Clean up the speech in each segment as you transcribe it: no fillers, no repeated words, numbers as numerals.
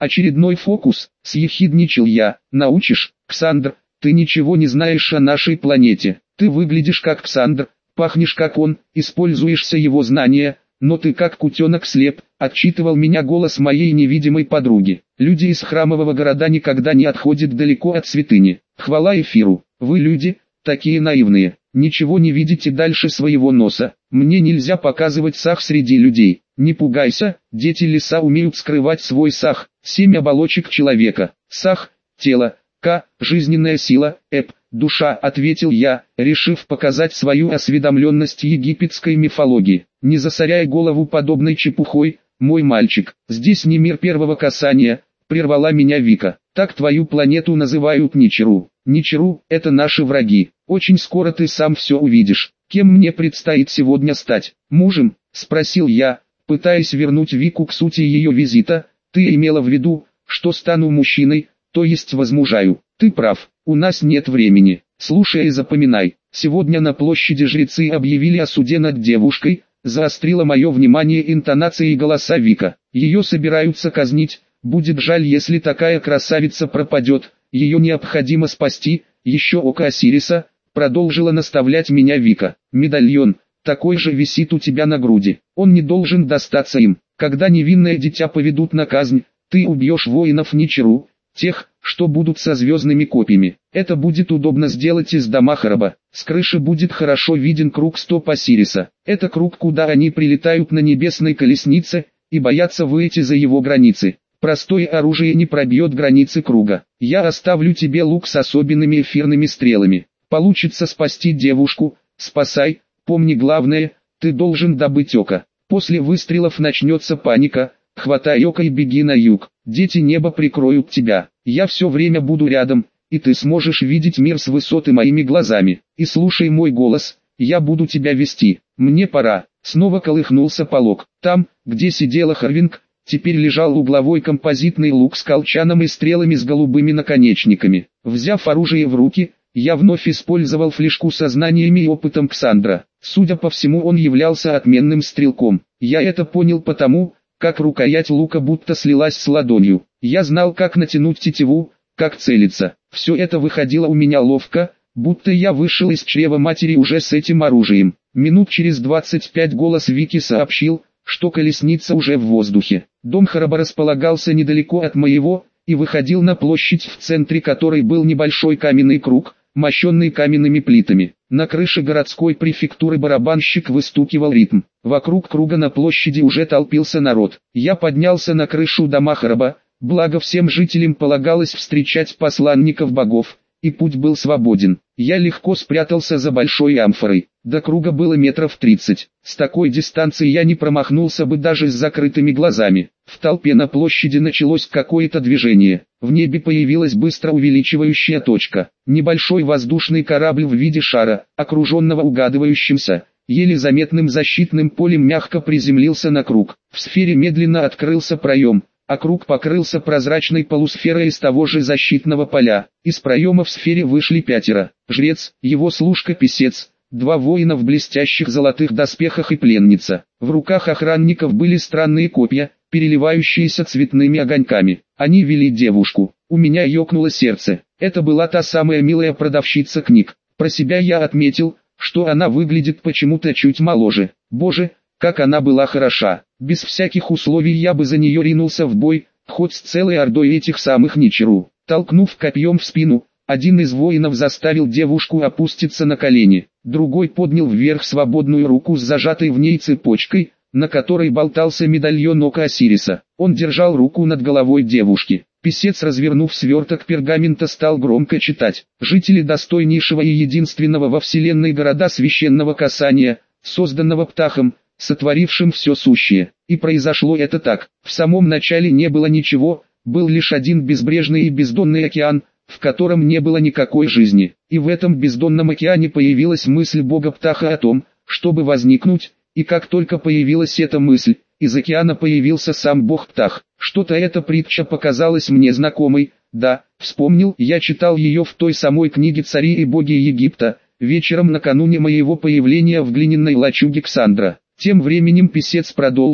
очередной фокус, съехидничал я. Научишь, Ксандр, ты ничего не знаешь о нашей планете. Ты выглядишь как Ксандр, пахнешь как он, используешься его знания, но ты как кутенок слеп, отчитывал меня голос моей невидимой подруги. Люди из храмового города никогда не отходят далеко от святыни. Хвала эфиру, вы люди, такие наивные, ничего не видите дальше своего носа. Мне нельзя показывать сах среди людей. Не пугайся, дети леса умеют скрывать свой сах. 7 оболочек человека. Сах, тело, К, жизненная сила, Эп, душа, ответил я, решив показать свою осведомленность египетской мифологии. Не засоряй голову подобной чепухой, мой мальчик. Здесь не мир первого касания, прервала меня Вика. Так твою планету называют Ничеру. Ничеру – это наши враги. Очень скоро ты сам все увидишь. Кем мне предстоит сегодня стать? Мужем? Спросил я, пытаясь вернуть Вику к сути ее визита. Ты имела в виду, что стану мужчиной, то есть возмужаю. Ты прав, у нас нет времени. Слушай и запоминай. Сегодня на площади жрецы объявили о суде над девушкой. Заострила мое внимание интонацией голоса Вика. Ее собираются казнить. Будет жаль, если такая красавица пропадет. Ее необходимо спасти. Еще око Осириса. Продолжила наставлять меня Вика. Медальон, такой же висит у тебя на груди. Он не должен достаться им. Когда невинное дитя поведут на казнь, ты убьешь воинов Ничеру, тех, что будут со звездными копьями. Это будет удобно сделать из Дамахараба. С крыши будет хорошо виден круг стоп Осириса. Это круг, куда они прилетают на небесной колеснице, и боятся выйти за его границы. Простое оружие не пробьет границы круга. Я оставлю тебе лук с особенными эфирными стрелами. Получится спасти девушку, спасай. Помни главное, ты должен добыть око. После выстрелов начнется паника. Хватай око и беги на юг. Дети неба прикроют тебя. Я все время буду рядом, и ты сможешь видеть мир с высоты моими глазами. И слушай мой голос, я буду тебя вести. Мне пора. Снова колыхнулся полог. Там, где сидела Харвинг, теперь лежал угловой композитный лук с колчаном и стрелами с голубыми наконечниками. Взяв оружие в руки, я вновь использовал флешку со знаниями и опытом Ксандра. Судя по всему, он являлся отменным стрелком. Я это понял потому, как рукоять лука будто слилась с ладонью. Я знал, как натянуть тетиву, как целиться. Все это выходило у меня ловко, будто я вышел из чрева матери уже с этим оружием. Минут через 25 голос Вики сообщил, что колесница уже в воздухе. Дом Хараба располагался недалеко от моего, и выходил на площадь, в центре которой был небольшой каменный круг, мощенный каменными плитами. На крыше городской префектуры барабанщик выстукивал ритм. Вокруг круга на площади уже толпился народ. Я поднялся на крышу дома Хараба, благо всем жителям полагалось встречать посланников богов, и путь был свободен. Я легко спрятался за большой амфорой. До круга было метров 30. С такой дистанции я не промахнулся бы даже с закрытыми глазами. В толпе на площади началось какое-то движение. В небе появилась быстро увеличивающая точка. Небольшой воздушный корабль в виде шара, окруженного угадывающимся, еле заметным защитным полем, мягко приземлился на круг. В сфере медленно открылся проем, а круг покрылся прозрачной полусферой из того же защитного поля. Из проема в сфере вышли 5. Жрец, его служка-писец, 2 воина в блестящих золотых доспехах и пленница. В руках охранников были странные копья, переливающиеся цветными огоньками. Они вели девушку. У меня ёкнуло сердце. Это была та самая милая продавщица книг. Про себя я отметил, что она выглядит почему-то чуть моложе. Боже, как она была хороша. Без всяких условий я бы за нее ринулся в бой, хоть с целой ордой этих самых Ничеру. Толкнув копьем в спину, один из воинов заставил девушку опуститься на колени. Другой поднял вверх свободную руку с зажатой в ней цепочкой, на которой болтался медальон ока Осириса. Он держал руку над головой девушки. Писец, развернув сверток пергамента, стал громко читать. Жители достойнейшего и единственного во вселенной города священного касания, созданного Птахом, сотворившим все сущее. И произошло это так. В самом начале не было ничего, был лишь один безбрежный и бездонный океан, в котором не было никакой жизни. И в этом бездонном океане появилась мысль бога Птаха о том, чтобы возникнуть, и как только появилась эта мысль, из океана появился сам бог Птах. Что-то эта притча показалась мне знакомой. Да, вспомнил, я читал ее в той самой книге «Цари и боги Египта», вечером накануне моего появления в глиняной лачуге Ксандра. Тем временем писец продолжил: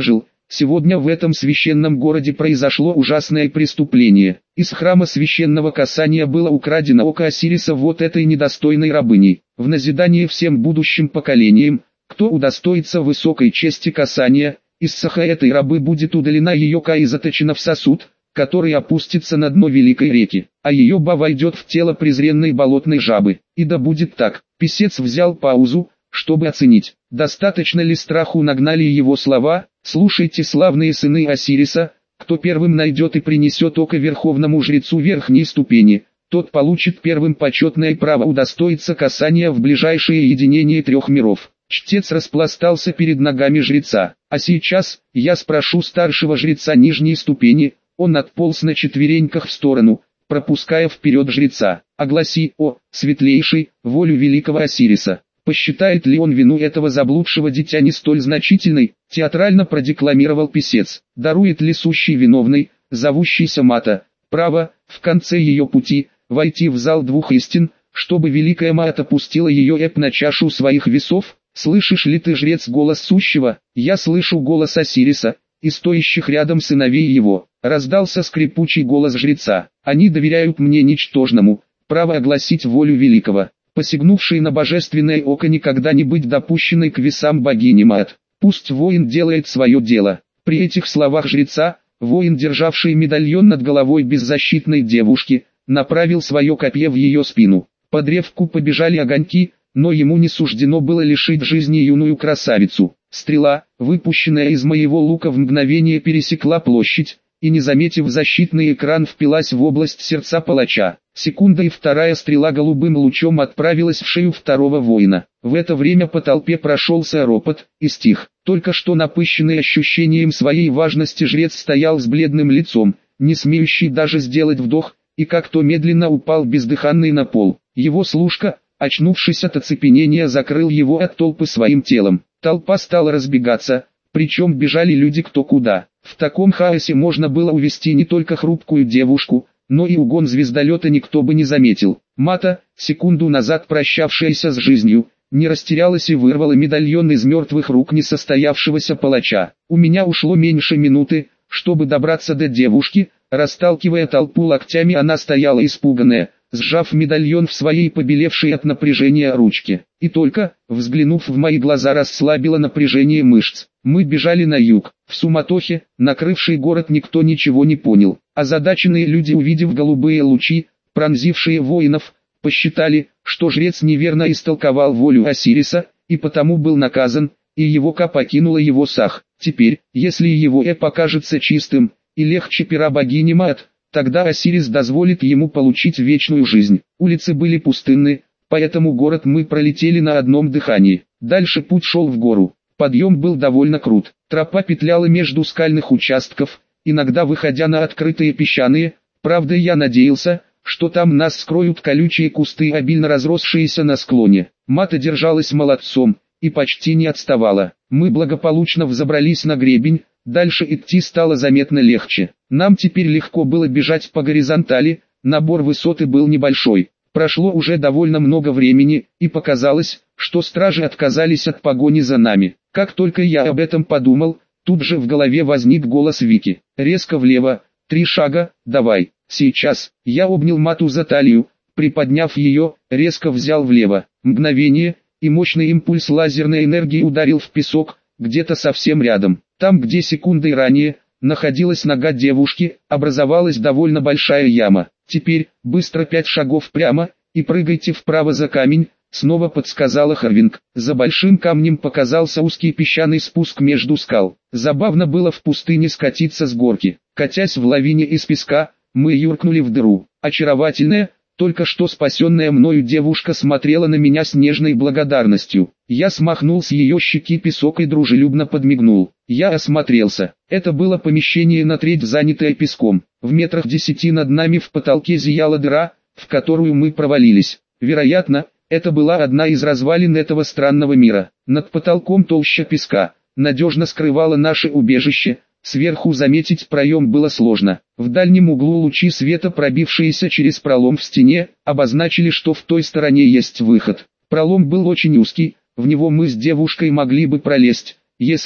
Сегодня в этом священном городе произошло ужасное преступление. Из храма священного касания было украдено око Осириса вот этой недостойной рабыней. В назидание всем будущим поколениям, кто удостоится высокой чести касания, из саха этой рабы будет удалена ее ка и заточена в сосуд, который опустится на дно великой реки, а ее ба войдет в тело презренной болотной жабы. И да будет так. Писец взял паузу, чтобы оценить, достаточно ли страху нагнали его слова. «Слушайте, славные сыны Осириса, кто первым найдет и принесет око верховному жрецу верхней ступени, тот получит первым почетное право удостоиться касания в ближайшее единение трех миров». Чтец распластался перед ногами жреца. «А сейчас, я спрошу старшего жреца нижней ступени». Он отполз на четвереньках в сторону, пропуская вперед жреца. «Огласи, о, светлейший, волю великого Осириса». Посчитает ли он вину этого заблудшего дитя не столь значительной, театрально продекламировал писец. Дарует ли сущий виновный, зовущийся Мата, право, в конце ее пути, войти в зал двух истин, чтобы великая Мата пустила ее эп на чашу своих весов? Слышишь ли ты, жрец, голос сущего? Я слышу голос Осириса, и стоящих рядом сыновей его. Раздался скрипучий голос жреца. Они доверяют мне ничтожному, право огласить волю великого, посягнувшей на божественное око никогда не быть допущенной к весам богини Маат. Пусть воин делает свое дело. При этих словах жреца, воин, державший медальон над головой беззащитной девушки, направил свое копье в ее спину. По древку побежали огоньки, но ему не суждено было лишить жизни юную красавицу. Стрела, выпущенная из моего лука, в мгновение пересекла площадь, и, не заметив защитный экран, впилась в область сердца палача. Секунда, и вторая стрела голубым лучом отправилась в шею второго воина. В это время по толпе прошелся ропот, и стих. Только что напыщенный ощущением своей важности жрец стоял с бледным лицом, не смеющий даже сделать вдох, и как-то медленно упал бездыханный на пол. Его служка, очнувшись от оцепенения, закрыл его от толпы своим телом. Толпа стала разбегаться, причем бежали люди кто куда. В таком хаосе можно было увести не только хрупкую девушку, но и угон звездолета никто бы не заметил. Мата, секунду назад прощавшаяся с жизнью, не растерялась и вырвала медальон из мертвых рук несостоявшегося палача. У меня ушло меньше минуты, чтобы добраться до девушки. Расталкивая толпу локтями, она стояла испуганная, сжав медальон в своей побелевшей от напряжения ручке. И только, взглянув в мои глаза, расслабила напряжение мышц. Мы бежали на юг. В суматохе, накрывший город, никто ничего не понял. Озадаченные люди, увидев голубые лучи, пронзившие воинов, посчитали, что жрец неверно истолковал волю Осириса, и потому был наказан, и его ка покинула его сах. Теперь, если его покажется чистым, и легче пера богини Маат, тогда Осирис дозволит ему получить вечную жизнь. Улицы были пустынны, поэтому город мы пролетели на одном дыхании. Дальше путь шел в гору. Подъем был довольно крут. Тропа петляла между скальных участков, иногда выходя на открытые песчаные. Правда, я надеялся, что там нас скроют колючие кусты, обильно разросшиеся на склоне. Мата держалась молодцом и почти не отставала. Мы благополучно взобрались на гребень. Дальше идти стало заметно легче. Нам теперь легко было бежать по горизонтали, набор высоты был небольшой. Прошло уже довольно много времени, и показалось, что стражи отказались от погони за нами. Как только я об этом подумал, тут же в голове возник голос Вики. Резко влево, 3 шага, давай, сейчас. Я обнял Мату за талию, приподняв ее, резко взял влево. Мгновение, и мощный импульс лазерной энергии ударил в песок, где-то совсем рядом. Там, где секундой ранее находилась нога девушки, образовалась довольно большая яма. Теперь, быстро 5 шагов прямо, и прыгайте вправо за камень, снова подсказала Харвинг. За большим камнем показался узкий песчаный спуск между скал. Забавно было в пустыне скатиться с горки. Катясь в лавине из песка, мы юркнули в дыру. Очаровательная, только что спасенная мною девушка смотрела на меня с нежной благодарностью. Я смахнул с ее щеки песок и дружелюбно подмигнул. Я осмотрелся. Это было помещение на треть занятое песком. В метрах 10 над нами в потолке зияла дыра, в которую мы провалились. Вероятно, это была одна из развалин этого странного мира. Над потолком толща песка надежно скрывала наше убежище. Сверху заметить проем было сложно. В дальнем углу лучи света, пробившиеся через пролом в стене, обозначили, что в той стороне есть выход. Пролом был очень узкий, в него мы с девушкой могли бы пролезть, если,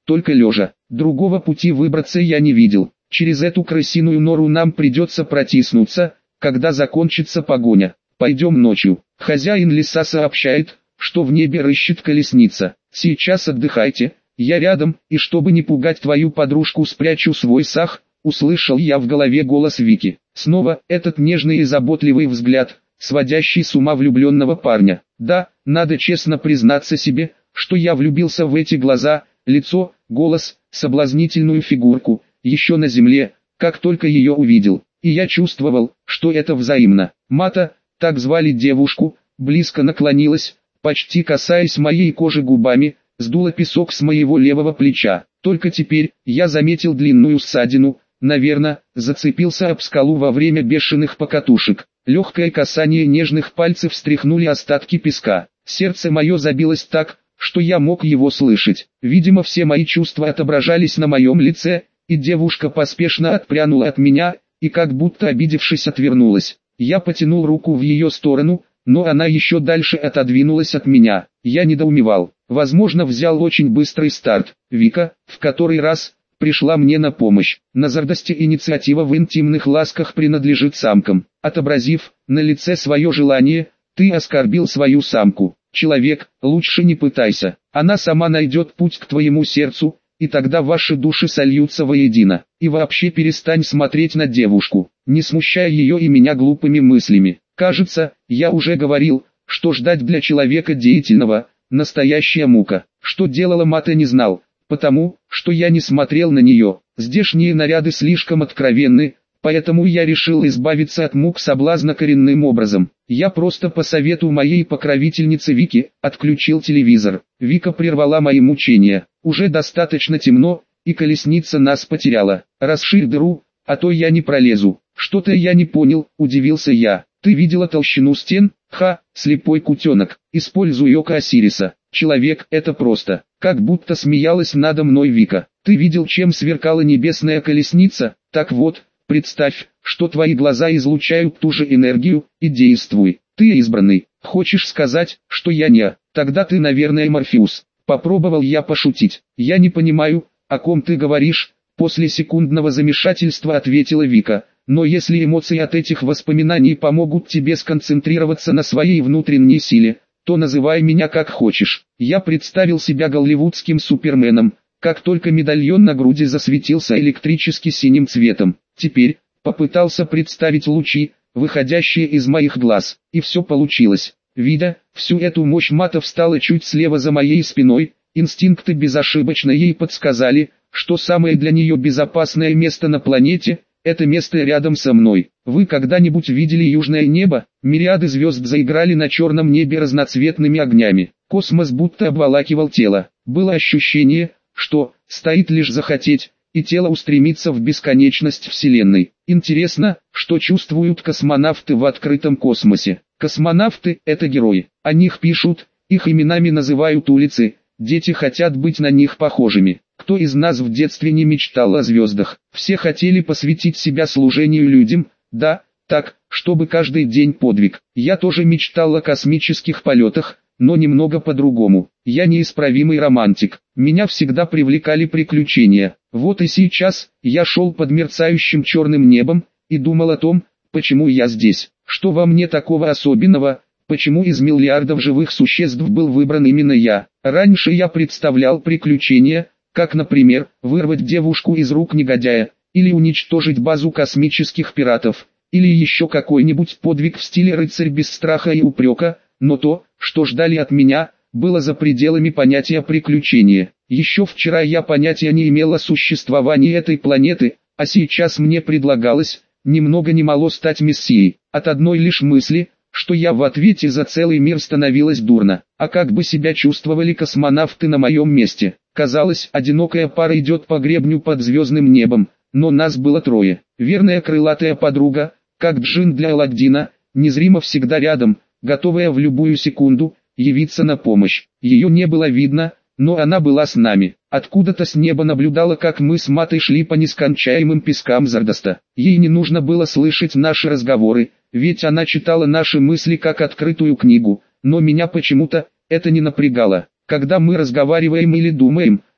только лежа. Другого пути выбраться я не видел. Через эту крысиную нору нам придется протиснуться, когда закончится погоня. Пойдем ночью. Хозяин леса сообщает, что в небе рыщет колесница. Сейчас отдыхайте, я рядом, и чтобы не пугать твою подружку, спрячу свой сах. Услышал я в голове голос Вики. Снова этот нежный и заботливый взгляд, сводящий с ума влюбленного парня. Да, надо честно признаться себе, что я влюбился в эти глаза, лицо, голос, соблазнительную фигурку, еще на земле, как только ее увидел. И я чувствовал, что это взаимно. Мата, так звали девушку, близко наклонилась, почти касаясь моей кожи губами, сдула песок с моего левого плеча. Только теперь я заметил длинную ссадину, наверное, зацепился об скалу во время бешеных покатушек. Легкое касание нежных пальцев встряхнули остатки песка. Сердце мое забилось так, что я мог его слышать. Видимо, все мои чувства отображались на моем лице, и девушка поспешно отпрянула от меня, и как будто обидевшись отвернулась. Я потянул руку в ее сторону, но она еще дальше отодвинулась от меня. Я недоумевал. Возможно, взял очень быстрый старт. Вика, в который раз, пришла мне на помощь. На гордости инициатива в интимных ласках принадлежит самкам. Отобразив на лице свое желание, ты оскорбил свою самку. Человек, лучше не пытайся. Она сама найдет путь к твоему сердцу, и тогда ваши души сольются воедино. И вообще перестань смотреть на девушку, не смущая ее и меня глупыми мыслями. Кажется, я уже говорил, что ждать для человека деятельного – настоящая мука. Что делала Мата, не знал, потому что я не смотрел на нее. Здешние наряды слишком откровенны, поэтому я решил избавиться от мук соблазна коренным образом. Я просто по совету моей покровительницы Вики отключил телевизор. Вика прервала мои мучения. Уже достаточно темно, и колесница нас потеряла. Расширь дыру, а то я не пролезу. Что-то я не понял, удивился я. Ты видела толщину стен? Ха, слепой кутенок. Используй око Осириса. Человек, это просто. Как будто смеялась надо мной Вика. Ты видел, чем сверкала небесная колесница? Так вот, представь, что твои глаза излучают ту же энергию, и действуй. Ты избранный. Хочешь сказать, что я не? Тогда ты, наверное, Морфеус. Попробовал я пошутить. Я не понимаю, о ком ты говоришь. После секундного замешательства ответила Вика. Но если эмоции от этих воспоминаний помогут тебе сконцентрироваться на своей внутренней силе, то называй меня как хочешь. Я представил себя голливудским суперменом, как только медальон на груди засветился электрически синим цветом. Теперь, попытался представить лучи, выходящие из моих глаз, и все получилось. Видя всю эту мощь, Мата встала чуть слева за моей спиной, инстинкты безошибочно ей подсказали, что самое для нее безопасное место на планете – это место рядом со мной. Вы когда-нибудь видели южное небо? Мириады звезд заиграли на черном небе разноцветными огнями. Космос будто обволакивал тело. Было ощущение, что стоит лишь захотеть, и тело устремится в бесконечность Вселенной. Интересно, что чувствуют космонавты в открытом космосе. Космонавты – это герои. О них пишут, их именами называют улицы. Дети хотят быть на них похожими. Кто из нас в детстве не мечтал о звездах? Все хотели посвятить себя служению людям, да, так, чтобы каждый день подвиг. Я тоже мечтал о космических полетах, но немного по-другому. Я неисправимый романтик. Меня всегда привлекали приключения. Вот и сейчас, я шел под мерцающим черным небом, и думал о том, почему я здесь. Что во мне такого особенного? Почему из миллиардов живых существ был выбран именно я? Раньше я представлял приключения, как, например, вырвать девушку из рук негодяя, или уничтожить базу космических пиратов, или еще какой-нибудь подвиг в стиле рыцарь без страха и упрека, но то, что ждали от меня, было за пределами понятия приключения. Еще вчера я понятия не имел о существовании этой планеты, а сейчас мне предлагалось, ни много ни мало, стать мессией. От одной лишь мысли, что я в ответе за целый мир, становилось дурно. А как бы себя чувствовали космонавты на моем месте? Казалось, одинокая пара идет по гребню под звездным небом, но нас было трое. Верная крылатая подруга, как джин для Аладдина, незримо всегда рядом, готовая в любую секунду явиться на помощь. Ее не было видно, но она была с нами. Откуда-то с неба наблюдала, как мы с Матой шли по нескончаемым пескам Зардоста. Ей не нужно было слышать наши разговоры, ведь она читала наши мысли как открытую книгу, но меня почему-то это не напрягало. Когда мы разговариваем или думаем,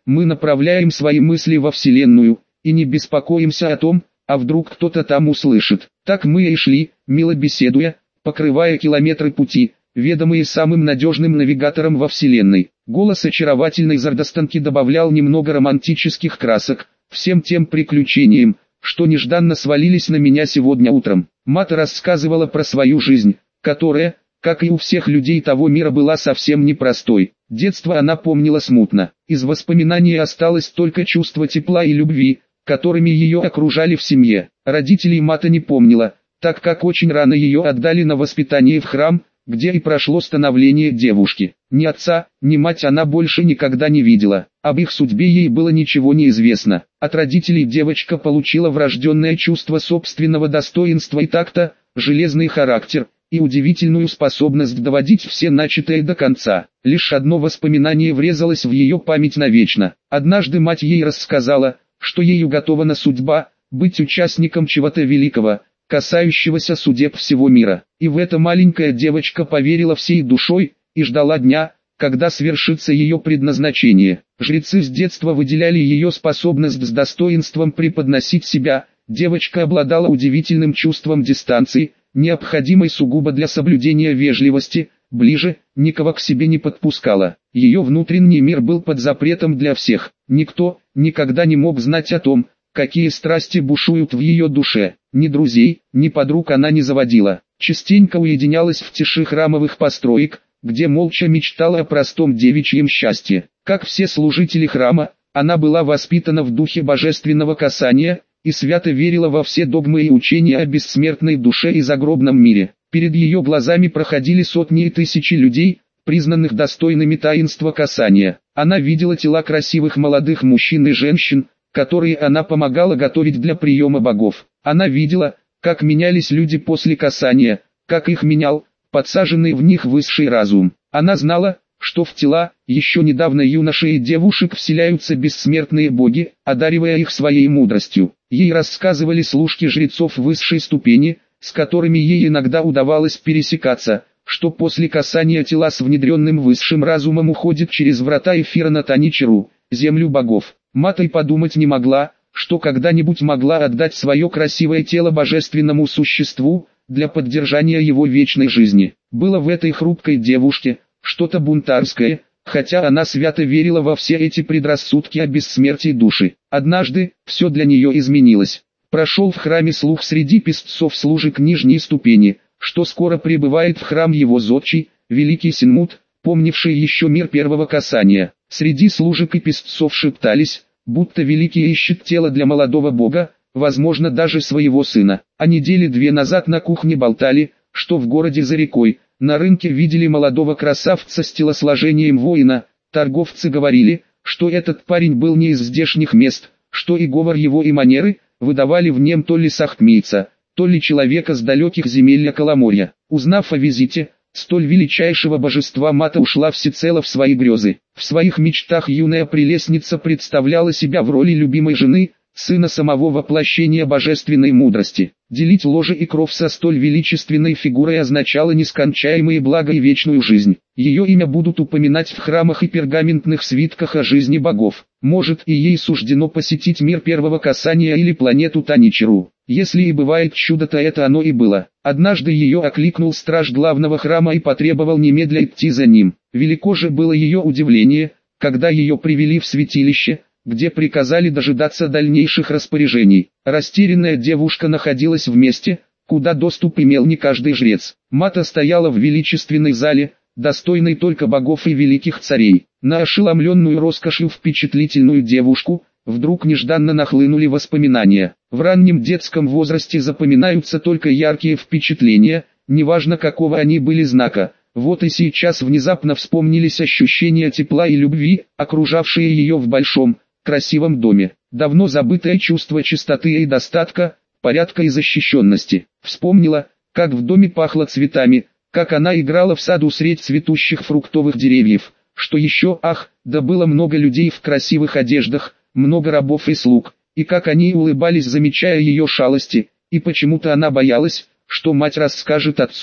мы направляем свои мысли во Вселенную, и не беспокоимся о том, а вдруг кто-то там услышит. Так мы и шли, мило беседуя, покрывая километры пути, ведомые самым надежным навигатором во Вселенной. Голос очаровательной Зардастанки добавлял немного романтических красок всем тем приключениям, что нежданно свалились на меня сегодня утром. Мата рассказывала про свою жизнь, которая, как и у всех людей того мира, была совсем непростой. Детство она помнила смутно. Из воспоминаний осталось только чувство тепла и любви, которыми ее окружали в семье. Родителей Мата не помнила, так как очень рано ее отдали на воспитание в храм, где и прошло становление девушки. Ни отца, ни мать она больше никогда не видела. Об их судьбе ей было ничего не известно. От родителей девочка получила врожденное чувство собственного достоинства и такта, железный характер и удивительную способность доводить все начатое до конца. Лишь одно воспоминание врезалось в ее память навечно. Однажды мать ей рассказала, что ей уготована судьба быть участником чего-то великого, касающегося судеб всего мира. И в это маленькая девочка поверила всей душой и ждала дня, когда свершится ее предназначение. Жрецы с детства выделяли ее способность с достоинством преподносить себя. Девочка обладала удивительным чувством дистанции, необходимой сугубо для соблюдения вежливости, ближе, никого к себе не подпускала. Ее внутренний мир был под запретом для всех. Никто никогда не мог знать о том, какие страсти бушуют в ее душе. Ни друзей, ни подруг она не заводила. Частенько уединялась в тиши храмовых построек, где молча мечтала о простом девичьем счастье. Как все служители храма, она была воспитана в духе божественного касания и свято верила во все догмы и учения о бессмертной душе и загробном мире. Перед ее глазами проходили сотни и тысячи людей, признанных достойными таинства касания. Она видела тела красивых молодых мужчин и женщин, которые она помогала готовить для приема богов. Она видела, как менялись люди после касания, как их менял подсаженный в них высший разум. Она знала, что в тела еще недавно юношей и девушек вселяются бессмертные боги, одаривая их своей мудростью. Ей рассказывали служки жрецов высшей ступени, с которыми ей иногда удавалось пересекаться, что после касания тела с внедренным высшим разумом уходит через врата эфира на Таничеру, землю богов. Мата и подумать не могла, что когда-нибудь могла отдать свое красивое тело божественному существу, для поддержания его вечной жизни. Было в этой хрупкой девушке что-то бунтарское, хотя она свято верила во все эти предрассудки о бессмертии души. Однажды, все для нее изменилось. Прошел в храме слух среди песцов-служек нижней ступени, что скоро прибывает в храм его зодчий, великий Синмут, помнивший еще мир первого касания. Среди служек и песцов шептались, будто великий ищет тело для молодого бога, возможно даже своего сына. А недели две назад на кухне болтали, что в городе за рекой, на рынке видели молодого красавца с телосложением воина. Торговцы говорили, что этот парень был не из здешних мест, что и говор его и манеры выдавали в нем то ли сахмийца, то ли человека с далеких земель Коломорья. Узнав о визите столь величайшего божества, Мата ушла всецело в свои грезы. В своих мечтах юная прелестница представляла себя в роли любимой жены, сына самого воплощения божественной мудрости. Делить ложе и кров со столь величественной фигурой означало нескончаемые блага и вечную жизнь. Ее имя будут упоминать в храмах и пергаментных свитках о жизни богов. Может, и ей суждено посетить мир первого касания или планету Таничеру. Если и бывает чудо, то это оно и было. Однажды ее окликнул страж главного храма и потребовал немедля идти за ним. Велико же было ее удивление, когда ее привели в святилище, где приказали дожидаться дальнейших распоряжений. Растерянная девушка находилась в месте, куда доступ имел не каждый жрец. Мата стояла в величественной зале, достойной только богов и великих царей. На ошеломленную роскошью впечатлительную девушку вдруг нежданно нахлынули воспоминания. В раннем детском возрасте запоминаются только яркие впечатления, неважно какого они были знака. Вот и сейчас внезапно вспомнились ощущения тепла и любви, окружавшие ее в большом, красивом доме. Давно забытое чувство чистоты и достатка, порядка и защищенности. Вспомнила, как в доме пахло цветами, как она играла в саду средь цветущих фруктовых деревьев. Что еще, да было много людей в красивых одеждах, много рабов и слуг, и как они улыбались, замечая ее шалости, и почему-то она боялась, что мать расскажет отцу.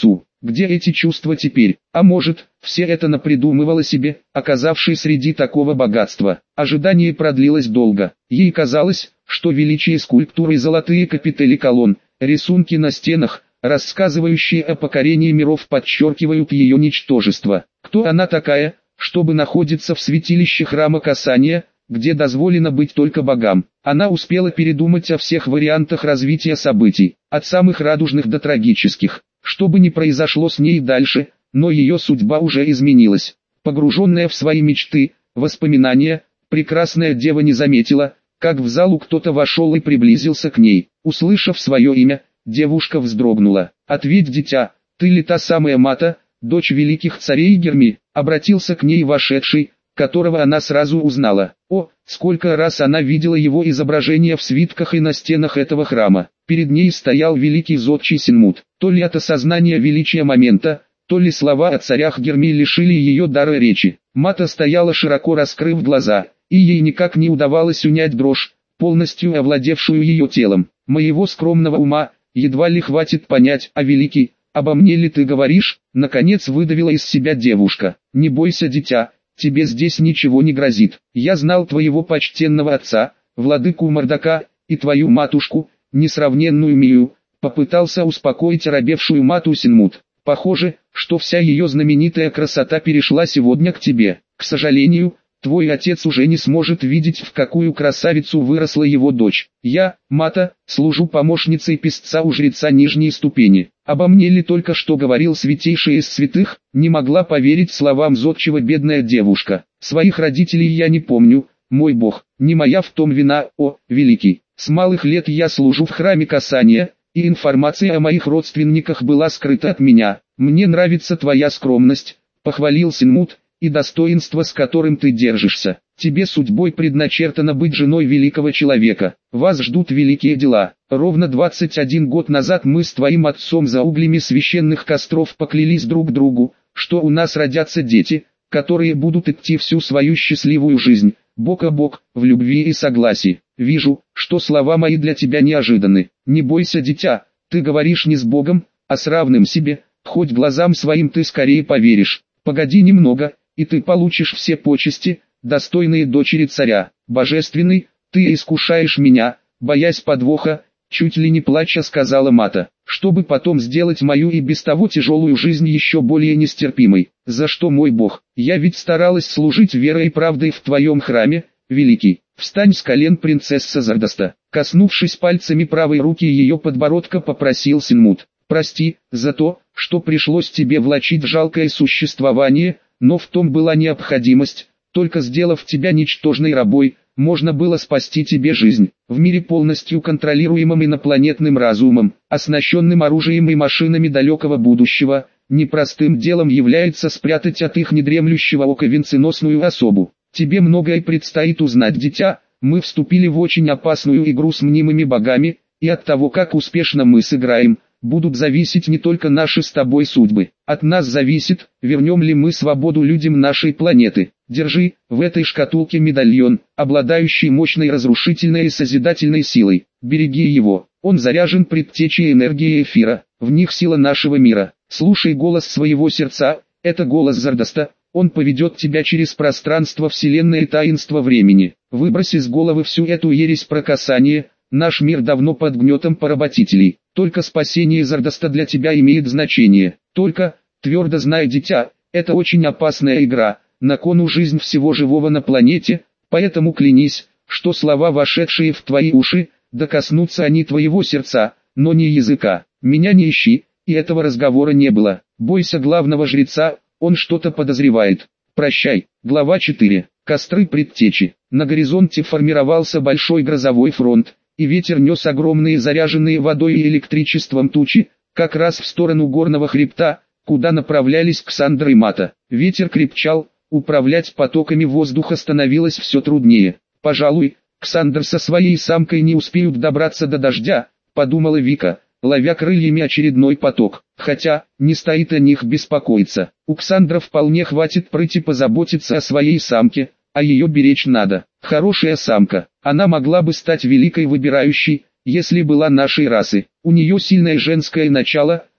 Где эти чувства теперь? А может, все это напридумывала себе, оказавшись среди такого богатства. Ожидание продлилось долго. Ей казалось, что величие скульптуры и золотые капители колонн, рисунки на стенах, рассказывающие о покорении миров, подчеркивают ее ничтожество. Кто она такая, чтобы находиться в святилище храма Касания, где дозволено быть только богам? Она успела передумать о всех вариантах развития событий, от самых радужных до трагических. Что бы ни произошло с ней дальше, но ее судьба уже изменилась. Погруженная в свои мечты, воспоминания, прекрасная дева не заметила, как в залу кто-то вошел и приблизился к ней. Услышав свое имя, девушка вздрогнула. «Ответь, дитя, ты ли та самая Мата, дочь великих царей Герми?» Обратился к ней вошедший, которого она сразу узнала. О, сколько раз она видела его изображение в свитках и на стенах этого храма. Перед ней стоял великий зодчий Синмут. То ли от осознания величия момента, то ли слова о царях Герми лишили ее дара речи. Мата стояла широко раскрыв глаза, и ей никак не удавалось унять дрожь, полностью овладевшую ее телом. «Моего скромного ума едва ли хватит понять, а великий, обо мне ли ты говоришь?» Наконец выдавила из себя девушка. «Не бойся, дитя, тебе здесь ничего не грозит. Я знал твоего почтенного отца, владыку Мардака, и твою матушку, несравненную Мию», попытался успокоить оробевшую Мату Синмут. «Похоже, что вся ее знаменитая красота перешла сегодня к тебе. К сожалению, твой отец уже не сможет видеть, в какую красавицу выросла его дочь. Я, Мата, служу помощницей песца у жреца нижней ступени. Обо мне ли только что говорил святейший из святых?» Не могла поверить словам зодчего бедная девушка. «Своих родителей я не помню, мой бог, не моя в том вина, о, великий. С малых лет я служу в храме Касания, и информация о моих родственниках была скрыта от меня. Мне нравится твоя скромность», похвалил Синмут, «и достоинство, с которым ты держишься. Тебе судьбой предначертано быть женой великого человека. Вас ждут великие дела. Ровно 21 год назад мы с твоим отцом за углями священных костров поклялись друг другу, что у нас родятся дети, которые будут идти всю свою счастливую жизнь, бок о бок, в любви и согласии. Вижу, что слова мои для тебя неожиданны. Не бойся, дитя, ты говоришь не с Богом, а с равным себе, хоть глазам своим ты скорее поверишь. Погоди немного, и ты получишь все почести, достойные дочери царя. Божественный, ты искушаешь меня, боясь подвоха», чуть ли не плача сказала Мата, «чтобы потом сделать мою и без того тяжелую жизнь еще более нестерпимой. За что, мой бог? Я ведь старалась служить верой и правдой в твоем храме, великий. Встань с колен, принцесса Зардаста». Коснувшись пальцами правой руки ее подбородка, попросил Синмут. «Прости за то, что пришлось тебе влачить жалкое существование, но в том была необходимость. Только сделав тебя ничтожной рабой, можно было спасти тебе жизнь. В мире полностью контролируемом инопланетным разумом, оснащенным оружием и машинами далекого будущего, непростым делом является спрятать от их недремлющего ока венценосную особу. Тебе многое предстоит узнать, дитя. Мы вступили в очень опасную игру с мнимыми богами, и от того, как успешно мы сыграем, будут зависеть не только наши с тобой судьбы. От нас зависит, вернем ли мы свободу людям нашей планеты. Держи, в этой шкатулке медальон, обладающий мощной разрушительной и созидательной силой. Береги его, он заряжен предтечей энергии эфира, в них сила нашего мира. Слушай голос своего сердца, это голос Зардаста, он поведет тебя через пространство вселенной и таинство времени. Выбрось из головы всю эту ересь про касание, наш мир давно под гнетом поработителей. Только спасение Зардаста для тебя имеет значение. Только, твердо знай, дитя, это очень опасная игра, на кону жизнь всего живого на планете, поэтому клянись, что слова, вошедшие в твои уши, докоснутся они твоего сердца, но не языка. Меня не ищи, и этого разговора не было. Бойся главного жреца, он что-то подозревает. Прощай. Глава 4. Костры предтечи. На горизонте формировался большой грозовой фронт, и ветер нес огромные заряженные водой и электричеством тучи, как раз в сторону горного хребта, куда направлялись Ксандр и Мата. Ветер крепчал, управлять потоками воздуха становилось все труднее. «Пожалуй, Ксандр со своей самкой не успеют добраться до дождя», подумала Вика, ловя крыльями очередной поток. Хотя, не стоит о них беспокоиться. У Ксандра вполне хватит прыти позаботиться о своей самке, а ее беречь надо. Хорошая самка, она могла бы стать великой выбирающей, если была нашей расы. У нее сильное женское начало,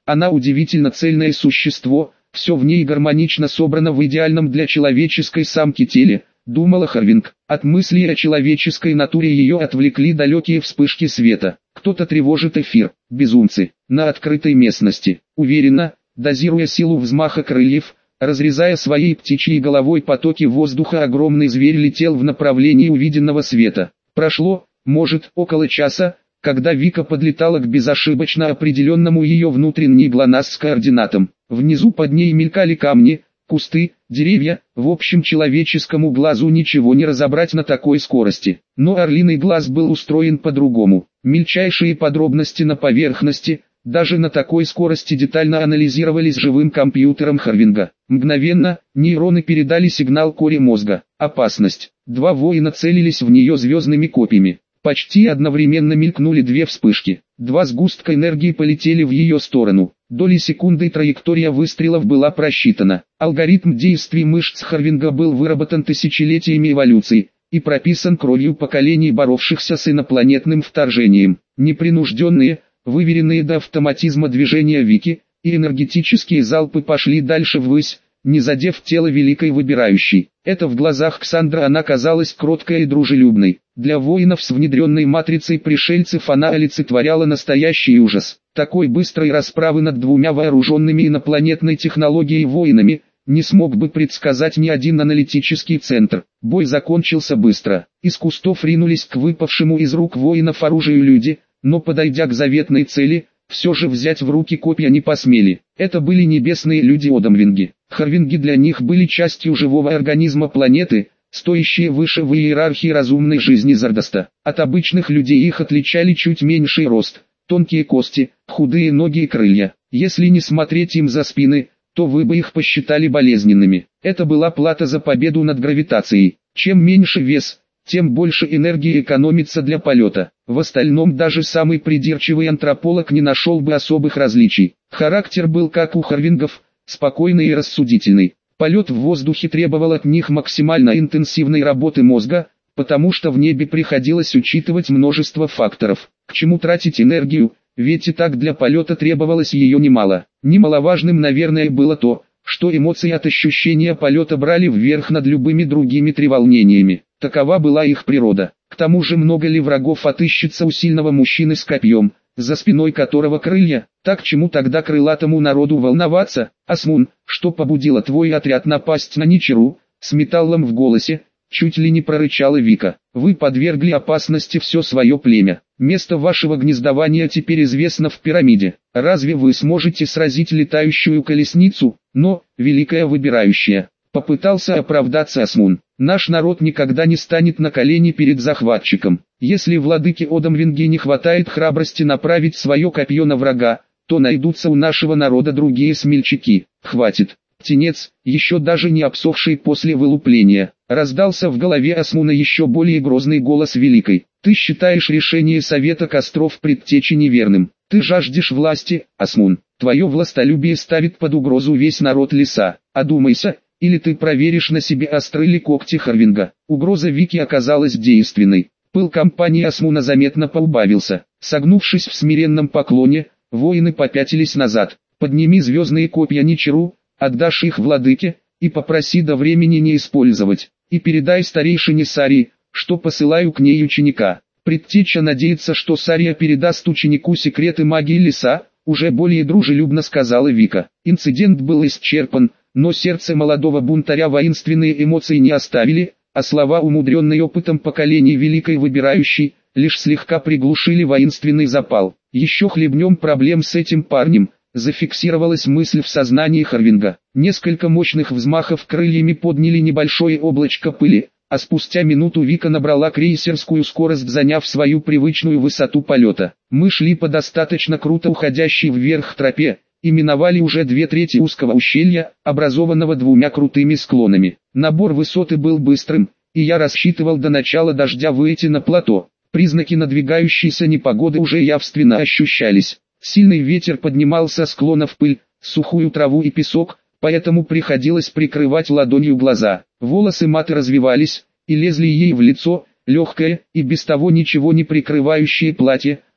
Она удивительно цельное существо, все в ней гармонично собрано в идеальном для человеческой самки теле, думала Харвинг. От мыслей о человеческой натуре ее отвлекли далекие вспышки света. Кто-то тревожит эфир, безумцы, на открытой местности. Уверенно, дозируя силу взмаха крыльев, разрезая своей птичьей головой потоки воздуха, огромный зверь летел в направлении увиденного света. Прошло, может, около часа, когда Вика подлетала к безошибочно определенному ее внутренний ГЛОНАСС с координатом. Внизу под ней мелькали камни, кусты, деревья, в общем человеческому глазу ничего не разобрать на такой скорости. Но орлиный глаз был устроен по-другому. Мельчайшие подробности на поверхности, даже на такой скорости детально анализировались живым компьютером Харвинга. Мгновенно, нейроны передали сигнал коре мозга. Опасность. Два воина целились в нее звездными копьями. Почти одновременно мелькнули две вспышки. Два сгустка энергии полетели в ее сторону. Доли секунды траектория выстрелов была просчитана. Алгоритм действий мышц Харвинга был выработан тысячелетиями эволюции и прописан кровью поколений, боровшихся с инопланетным вторжением. Непринужденные, выверенные до автоматизма движения Вики, и энергетические залпы пошли дальше ввысь, не задев тело великой выбирающей. Это в глазах Ксандра она казалась кроткой и дружелюбной. Для воинов с внедренной матрицей пришельцев она олицетворяла настоящий ужас. Такой быстрой расправы над двумя вооруженными инопланетной технологией воинами не смог бы предсказать ни один аналитический центр. Бой закончился быстро. Из кустов ринулись к выпавшему из рук воинов оружию люди, но подойдя к заветной цели, все же взять в руки копья не посмели. Это были небесные люди-одамвинги. Харвинги для них были частью живого организма планеты, стоящие выше в иерархии разумной жизни Зардаста. От обычных людей их отличали чуть меньший рост, тонкие кости, худые ноги и крылья. Если не смотреть им за спины, то вы бы их посчитали болезненными. Это была плата за победу над гравитацией. Чем меньше вес, тем больше энергии экономится для полета. В остальном даже самый придирчивый антрополог не нашел бы особых различий. Характер был как у Харвингов, спокойный и рассудительный. Полет в воздухе требовал от них максимально интенсивной работы мозга, потому что в небе приходилось учитывать множество факторов. К чему тратить энергию, ведь и так для полета требовалось ее немало. Немаловажным, наверное, было то, что эмоции от ощущения полета брали вверх над любыми другими треволнениями. Такова была их природа. К тому же много ли врагов отыщется у сильного мужчины с копьем, за спиной которого крылья? Так чему тогда крылатому народу волноваться? Асмун, что побудило твой отряд напасть на Ничеру? С металлом в голосе, чуть ли не прорычала Вика. Вы подвергли опасности все свое племя. Место вашего гнездования теперь известно в пирамиде. Разве вы сможете сразить летающую колесницу? Но, великая выбирающая, попытался оправдаться Асмун. Наш народ никогда не станет на колени перед захватчиком. Если владыке Одамвинги не хватает храбрости направить свое копье на врага, то найдутся у нашего народа другие смельчаки. Хватит. Птенец, еще даже не обсохший после вылупления, раздался в голове Асмуна еще более грозный голос великой. Ты считаешь решение Совета Костров Предтечи неверным. Ты жаждешь власти, Асмун. Твое властолюбие ставит под угрозу весь народ леса. Одумайся, или ты проверишь на себе остры ли когти Харвинга. Угроза Вики оказалась действенной. Пыл компании Асмуна заметно поубавился. Согнувшись в смиренном поклоне, воины попятились назад. Подними звездные копья Ничеру, отдашь их владыке, и попроси до времени не использовать. И передай старейшине Сарии, что посылаю к ней ученика. Предтеча надеется, что Сария передаст ученику секреты магии леса, уже более дружелюбно сказала Вика. Инцидент был исчерпан, но сердце молодого бунтаря воинственные эмоции не оставили, а слова, умудренные опытом поколений великой выбирающей, лишь слегка приглушили воинственный запал. Еще хлебнем проблем с этим парнем, зафиксировалась мысль в сознании Харвинга. Несколько мощных взмахов крыльями подняли небольшое облачко пыли, а спустя минуту Вика набрала крейсерскую скорость, заняв свою привычную высоту полета. Мы шли по достаточно круто уходящей вверх тропе, и миновали уже 2/3 узкого ущелья, образованного двумя крутыми склонами. Набор высоты был быстрым, и я рассчитывал до начала дождя выйти на плато. Признаки надвигающейся непогоды уже явственно ощущались. Сильный ветер поднимал со склонов пыль, сухую траву и песок, поэтому приходилось прикрывать ладонью глаза. Волосы Маты развивались и лезли ей в лицо, легкое и без того ничего не прикрывающее платье,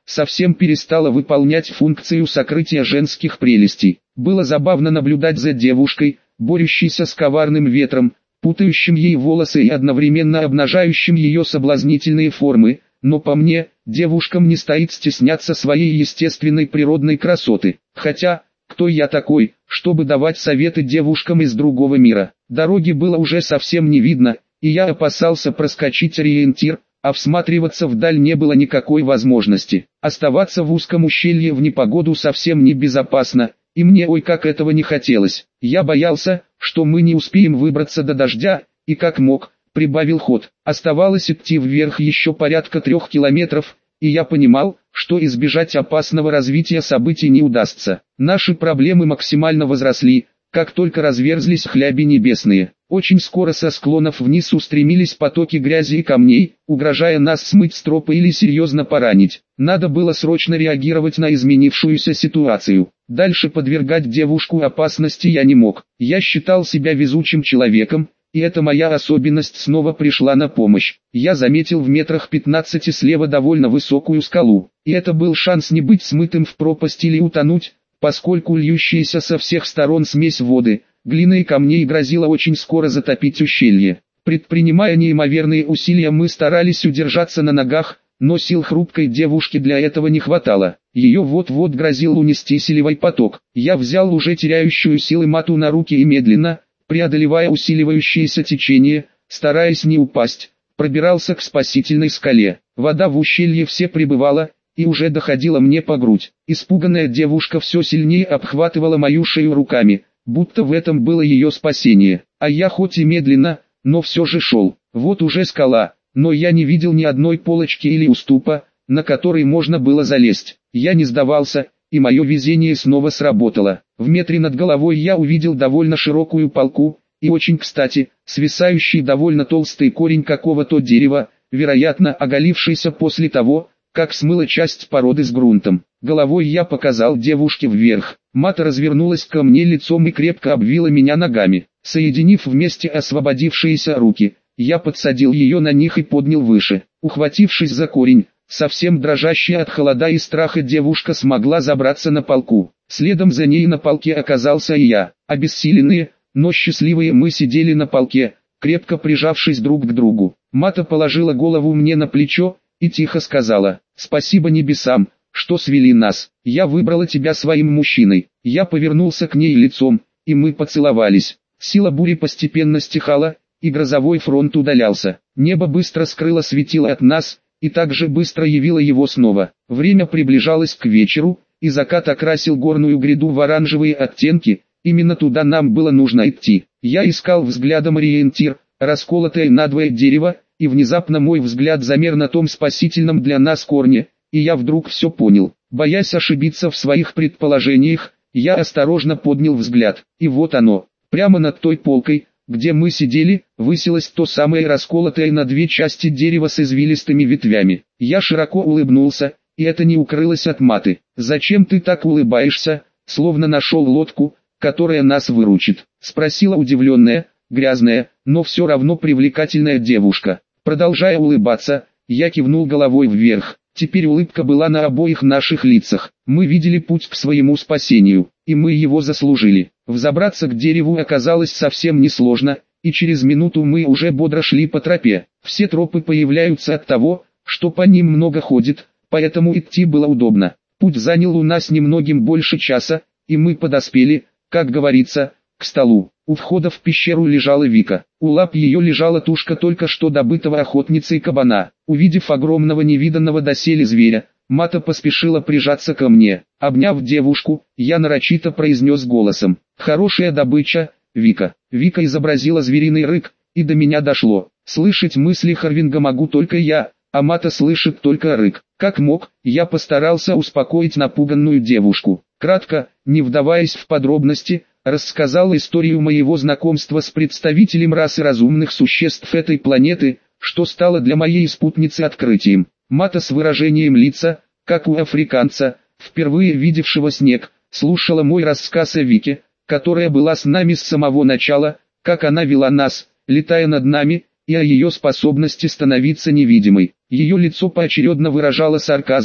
совсем перестала выполнять функцию сокрытия женских прелестей. Было забавно наблюдать за девушкой, борющейся с коварным ветром, путающим ей волосы и одновременно обнажающим ее соблазнительные формы, но по мне, девушкам не стоит стесняться своей естественной природной красоты. Хотя, кто я такой, чтобы давать советы девушкам из другого мира? Дороги было уже совсем не видно, и я опасался проскочить ориентир, а всматриваться вдаль не было никакой возможности. Оставаться в узком ущелье в непогоду совсем небезопасно, и мне ой как этого не хотелось. Я боялся, что мы не успеем выбраться до дождя, и как мог, прибавил ход. Оставалось идти вверх еще порядка 3 километров, и я понимал, что избежать опасного развития событий не удастся. Наши проблемы максимально возросли, как только разверзлись хляби небесные. Очень скоро со склонов вниз устремились потоки грязи и камней, угрожая нас смыть с тропы или серьезно поранить. Надо было срочно реагировать на изменившуюся ситуацию. Дальше подвергать девушку опасности я не мог. Я считал себя везучим человеком, и эта моя особенность снова пришла на помощь. Я заметил в метрах 15 слева довольно высокую скалу, и это был шанс не быть смытым в пропасть или утонуть, поскольку льющаяся со всех сторон смесь воды, глины и камней грозила очень скоро затопить ущелье. Предпринимая неимоверные усилия, мы старались удержаться на ногах, но сил хрупкой девушки для этого не хватало. Ее вот-вот грозил унести силевой поток. Я взял уже теряющую силы Мату на руки и медленно, преодолевая усиливающееся течение, стараясь не упасть, пробирался к спасительной скале. Вода в ущелье все прибывала, и уже доходила мне по грудь. Испуганная девушка все сильнее обхватывала мою шею руками, будто в этом было ее спасение. А я хоть и медленно, но все же шел. Вот уже скала, но я не видел ни одной полочки или уступа, на который можно было залезть. Я не сдавался, и мое везение снова сработало. В метре над головой я увидел довольно широкую полку, и очень кстати, свисающий довольно толстый корень какого-то дерева, вероятно оголившийся после того, как смыла часть породы с грунтом. Головой я показал девушке вверх. Мата развернулась ко мне лицом и крепко обвила меня ногами. Соединив вместе освободившиеся руки, я подсадил ее на них и поднял выше. Ухватившись за корень, совсем дрожащая от холода и страха девушка смогла забраться на полку. Следом за ней на полке оказался и я. Обессиленные, но счастливые мы сидели на полке, крепко прижавшись друг к другу. Мата положила голову мне на плечо и тихо сказала: «Спасибо небесам, что свели нас. Я выбрала тебя своим мужчиной». Я повернулся к ней лицом, и мы поцеловались. Сила бури постепенно стихала, и грозовой фронт удалялся. Небо быстро скрыло светило от нас, и также быстро явило его снова. Время приближалось к вечеру, и закат окрасил горную гряду в оранжевые оттенки. Именно туда нам было нужно идти. Я искал взглядом ориентир, расколотое надвое дерево, и внезапно мой взгляд замер на том спасительном для нас корне, и я вдруг все понял. Боясь ошибиться в своих предположениях, я осторожно поднял взгляд, и вот оно, прямо над той полкой, где мы сидели, высилось то самое расколотое на две части дерево с извилистыми ветвями. Я широко улыбнулся, и это не укрылось от Маты. «Зачем ты так улыбаешься, словно нашел лодку, которая нас выручит?» — спросила удивленная, грязная, но все равно привлекательная девушка. Продолжая улыбаться, я кивнул головой вверх. Теперь улыбка была на обоих наших лицах. Мы видели путь к своему спасению, и мы его заслужили. Взобраться к дереву оказалось совсем несложно, и через минуту мы уже бодро шли по тропе. Все тропы появляются от того, что по ним много ходит, поэтому идти было удобно. Путь занял у нас немногим больше часа, и мы подоспели, как говорится, к столу. У входа в пещеру лежала Вика. У лап ее лежала тушка только что добытого охотницей кабана. Увидев огромного невиданного доселе зверя, Мата поспешила прижаться ко мне. Обняв девушку, я нарочито произнес голосом: «Хорошая добыча, Вика». Вика изобразила звериный рык, и до меня дошло. Слышать мысли Харвинга могу только я, а Мата слышит только рык. Как мог, я постарался успокоить напуганную девушку. Кратко, не вдаваясь в подробности, рассказал историю моего знакомства с представителем расы разумных существ этой планеты, что стало для моей спутницы открытием. Мата с выражением лица, как у африканца, впервые видевшего снег, слушала мой рассказ о Вике, которая была с нами с самого начала, как она вела нас, летая над нами, и о ее способности становиться невидимой. Ее лицо поочередно выражало сарказм,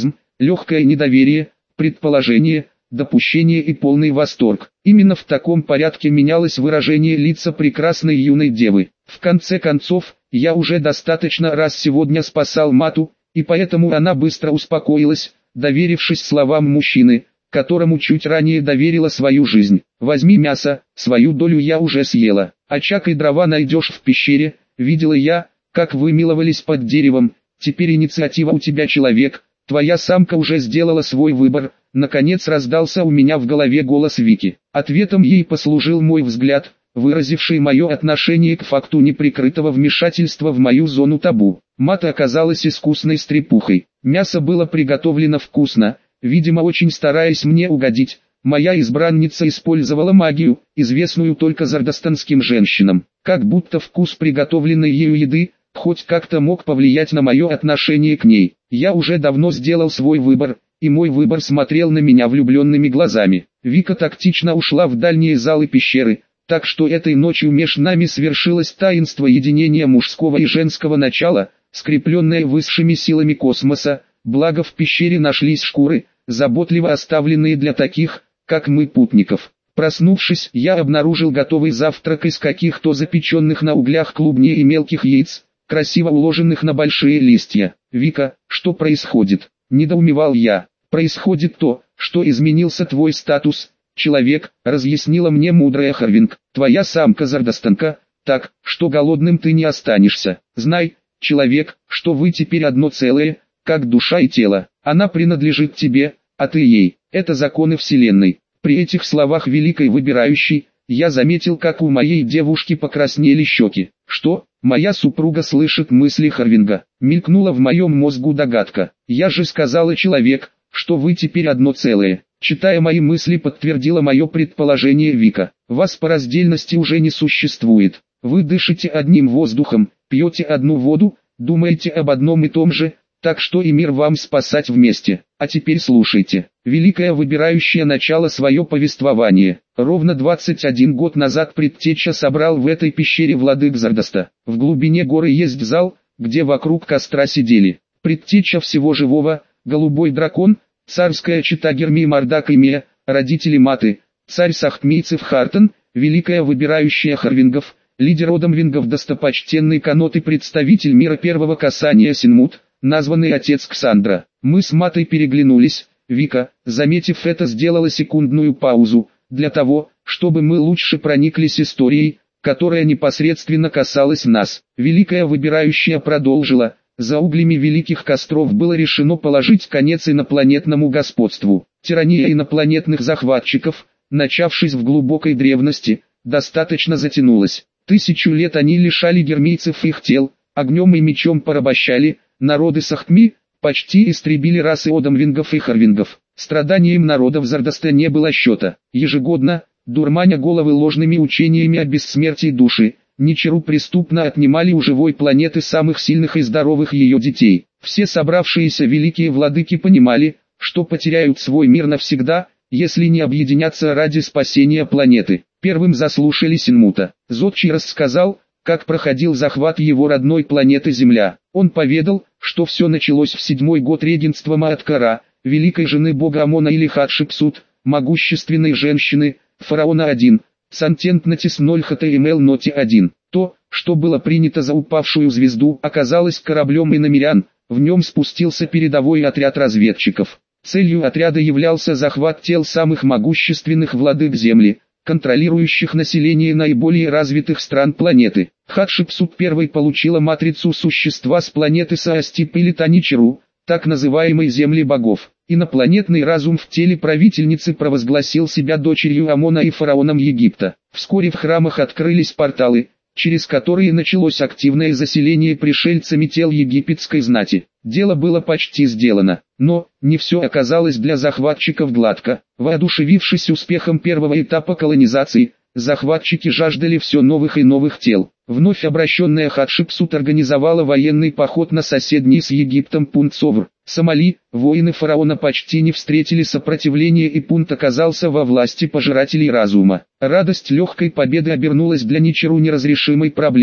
легкое недоверие, предположение, допущение и полный восторг. Именно в таком порядке менялось выражение лица прекрасной юной девы. В конце концов, я уже достаточно раз сегодня спасал Мату, и поэтому она быстро успокоилась, доверившись словам мужчины, которому чуть ранее доверила свою жизнь. «Возьми мясо, свою долю я уже съела. Очаг и дрова найдешь в пещере, видела я, как вы миловались под деревом, теперь инициатива у тебя, человек, твоя самка уже сделала свой выбор». Наконец раздался у меня в голове голос Вики. Ответом ей послужил мой взгляд, выразивший мое отношение к факту неприкрытого вмешательства в мою зону табу. Мата оказалась искусной стрепухой. Мясо было приготовлено вкусно, видимо очень стараясь мне угодить. Моя избранница использовала магию, известную только зардастанским женщинам. Как будто вкус приготовленной ею еды, хоть как-то мог повлиять на мое отношение к ней. Я уже давно сделал свой выбор, и мой выбор смотрел на меня влюбленными глазами. Вика тактично ушла в дальние залы пещеры, так что этой ночью меж нами свершилось таинство единения мужского и женского начала, скрепленное высшими силами космоса, благо в пещере нашлись шкуры, заботливо оставленные для таких, как мы, путников. Проснувшись, я обнаружил готовый завтрак из каких-то запеченных на углях клубней и мелких яиц, красиво уложенных на большие листья. «Вика, что происходит?» – недоумевал я. «Происходит то, что изменился твой статус, человек», — разъяснила мне мудрая Харвинг. «Твоя самка зардастанка, так, что голодным ты не останешься. Знай, человек, что вы теперь одно целое, как душа и тело. Она принадлежит тебе, а ты ей. Это законы Вселенной». При этих словах великой выбирающей, я заметил, как у моей девушки покраснели щеки. «Что, моя супруга слышит мысли Харвинга?» Мелькнула в моем мозгу догадка. «Я же сказала, человек, что вы теперь одно целое». Читая мои мысли, подтвердила мое предположение Вика. «Вас по раздельности уже не существует. Вы дышите одним воздухом, пьете одну воду, думаете об одном и том же, так что и мир вам спасать вместе. А теперь слушайте». Великая выбирающая начало свое повествование. Ровно 21 год назад предтеча собрал в этой пещере владык Зардаста. В глубине горы есть зал, где вокруг костра сидели предтеча всего живого, голубой дракон, царская чета Герми Мардак и Мия, родители Маты, царь сахтмийцев Хартон, великая выбирающая Харвингов, лидер Одамвингов, достопочтенный канот и представитель мира первого касания Синмут, названный отец Ксандра. Мы с Матой переглянулись. Вика, заметив это, сделала секундную паузу, для того, чтобы мы лучше прониклись историей, которая непосредственно касалась нас. Великая выбирающая продолжила. За углями великих костров было решено положить конец инопланетному господству. Тирания инопланетных захватчиков, начавшись в глубокой древности, достаточно затянулась. 1000 лет они лишали гермийцев их тел, огнем и мечом порабощали, народы Сахтми, почти истребили расы Одамвингов и Харвингов. Страданиям народов Зардаста не было счета. Ежегодно, дурманя головы ложными учениями о бессмертии души, Ничеру преступно отнимали у живой планеты самых сильных и здоровых ее детей. Все собравшиеся великие владыки понимали, что потеряют свой мир навсегда, если не объединятся ради спасения планеты. Первым заслушали Синмута. Зодчий рассказал, как проходил захват его родной планеты Земля. Он поведал, что все началось в 7-й год регенства Мааткара, великой жены бога Амона или Хатшепсут, могущественной женщины, фараона 1. Сантент Натис 0 ХТМЛ Ноти 1. То, что было принято за упавшую звезду, оказалось кораблем иномирян, в нем спустился передовой отряд разведчиков. Целью отряда являлся захват тел самых могущественных владык Земли, контролирующих население наиболее развитых стран планеты. Хатшепсут I получила матрицу существа с планеты Саастип или Таничеру, так называемой земли богов. Инопланетный разум в теле правительницы провозгласил себя дочерью Амона и фараоном Египта. Вскоре в храмах открылись порталы, через которые началось активное заселение пришельцами тел египетской знати. Дело было почти сделано, но не все оказалось для захватчиков гладко. Воодушевившись успехом первого этапа колонизации, захватчики жаждали все новых и новых тел. Вновь обращенная Хатшепсут организовала военный поход на соседний с Египтом пункт Совр. Сомали, воины фараона почти не встретили сопротивления, и пункт оказался во власти пожирателей разума. Радость легкой победы обернулась для Ничеру неразрешимой проблемой.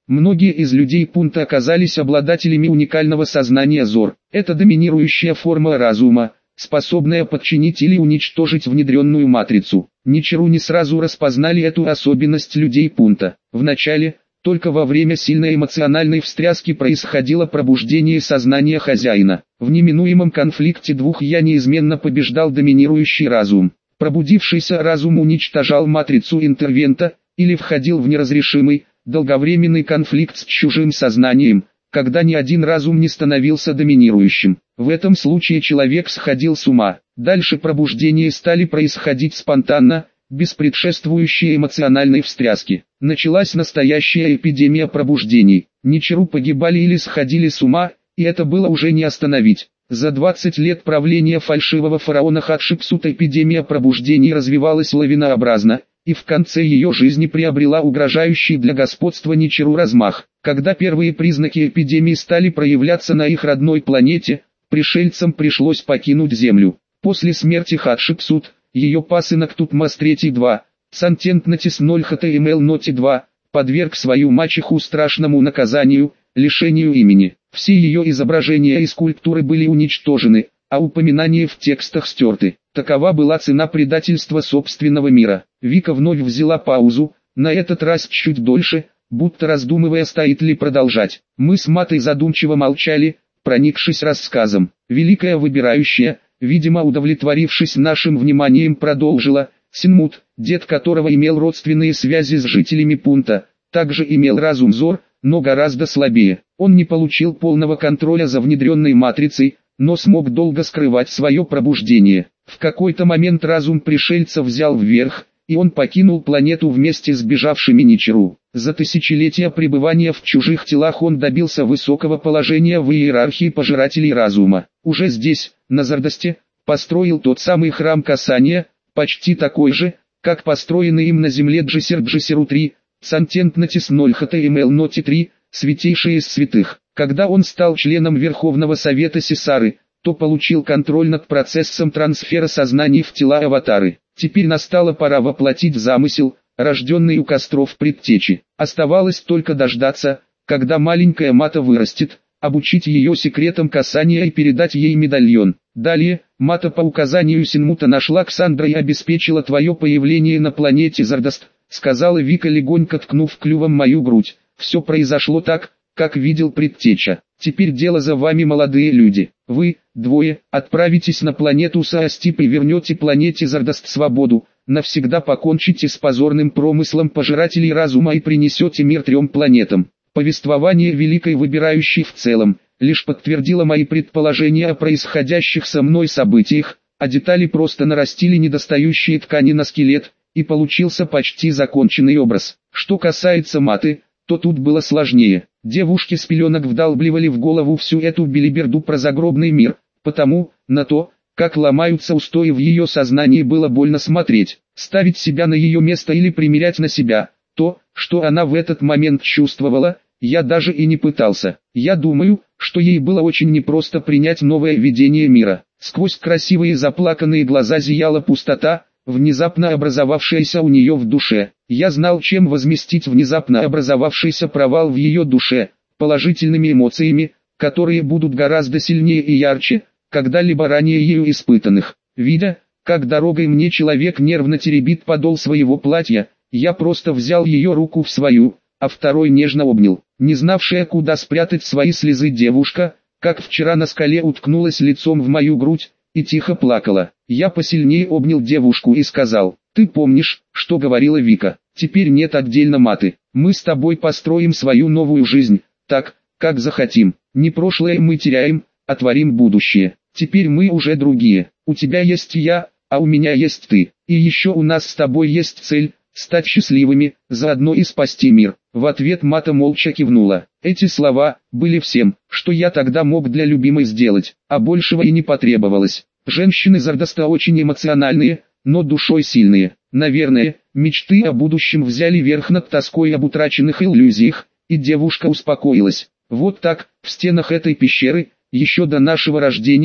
Многие из людей Пунта оказались обладателями уникального сознания Зор. Это доминирующая форма разума, способная подчинить или уничтожить внедренную матрицу. Ничиру не сразу распознали эту особенность людей Пунта. Вначале, только во время сильной эмоциональной встряски происходило пробуждение сознания хозяина. В неминуемом конфликте двух «я» неизменно побеждал доминирующий разум. Пробудившийся разум уничтожал матрицу интервента, или входил в неразрешимый, долговременный конфликт с чужим сознанием, когда ни один разум не становился доминирующим. В этом случае человек сходил с ума. Дальше пробуждения стали происходить спонтанно, без предшествующей эмоциональной встряски. Началась настоящая эпидемия пробуждений. Ничиру погибали или сходили с ума, и это было уже не остановить. За 20 лет правления фальшивого фараона Хатшепсута эпидемия пробуждений развивалась лавинообразно, и в конце ее жизни приобрела угрожающий для господства Ничиру размах. Когда первые признаки эпидемии стали проявляться на их родной планете, пришельцам пришлось покинуть Землю. После смерти Хатшепсут, ее пасынок Тутмос III-2, Сантентнатис Нольхатэмэл Ноти-2, подверг свою мачеху страшному наказанию, лишению имени. Все ее изображения и скульптуры были уничтожены, а упоминания в текстах стерты. Такова была цена предательства собственного мира. Вика вновь взяла паузу, на этот раз чуть дольше, будто раздумывая, стоит ли продолжать. Мы с Матой задумчиво молчали, проникшись рассказом. Великая выбирающая, видимо удовлетворившись нашим вниманием, продолжила: Синмут, дед которого имел родственные связи с жителями Пунта, также имел разум Зор, но гораздо слабее. Он не получил полного контроля за внедренной матрицей, но смог долго скрывать свое пробуждение. В какой-то момент разум пришельца взял вверх, и он покинул планету вместе с бежавшими Ничиру. За тысячелетия пребывания в чужих телах он добился высокого положения в иерархии пожирателей разума. Уже здесь, на Зардосте, построил тот самый храм Касания, почти такой же, как построенный им на земле Джисеру-3, Сантентнатис Нольхатэмэл Ноти-3, святейший из святых. Когда он стал членом Верховного Совета Сесары, то получил контроль над процессом трансфера сознаний в тела аватары. Теперь настала пора воплотить замысел, рожденный у костров предтечи. Оставалось только дождаться, когда маленькая Мата вырастет, обучить ее секретам касания и передать ей медальон. Далее, Мата по указанию Синмута нашла Ксандра и обеспечила твое появление на планете Зардост, сказала Вика, легонько ткнув клювом мою грудь. Все произошло так, как видел предтеча. Теперь дело за вами, молодые люди. Вы, двое, отправитесь на планету Саастип и вернете планете Зардост свободу, навсегда покончите с позорным промыслом пожирателей разума и принесете мир 3 планетам. Повествование Великой Выбирающей в целом лишь подтвердило мои предположения о происходящих со мной событиях, а детали просто нарастили недостающие ткани на скелет, и получился почти законченный образ. Что касается Маты, то тут было сложнее. Девушки с пеленок вдалбливали в голову всю эту белиберду про загробный мир, потому, на то, как ломаются устои в ее сознании, было больно смотреть. Ставить себя на ее место или примерять на себя то, что она в этот момент чувствовала, я даже и не пытался. Я думаю, что ей было очень непросто принять новое видение мира. Сквозь красивые заплаканные глаза зияла пустота, внезапно образовавшаяся у нее в душе. Я знал, чем возместить внезапно образовавшийся провал в ее душе, положительными эмоциями, которые будут гораздо сильнее и ярче, когда-либо ранее ею испытанных. Видя, как дорогой мне человек нервно теребит подол своего платья, я просто взял ее руку в свою, а второй нежно обнял. Не знавшая, куда спрятать свои слезы девушка, как вчера на скале, уткнулась лицом в мою грудь и тихо плакала. Я посильнее обнял девушку и сказал: «Ты помнишь, что говорила Вика? Теперь нет отдельно Маты. Мы с тобой построим свою новую жизнь, так, как захотим. Не прошлое мы теряем, а творим будущее. Теперь мы уже другие. У тебя есть я, а у меня есть ты. И еще у нас с тобой есть цель — стать счастливыми, заодно и спасти мир». В ответ Мата молча кивнула. Эти слова были всем, что я тогда мог для любимой сделать, а большего и не потребовалось. Женщины Зардоста очень эмоциональные, но душой сильные. Наверное, мечты о будущем взяли верх над тоской об утраченных иллюзиях, и девушка успокоилась. Вот так, в стенах этой пещеры, еще до нашего рождения,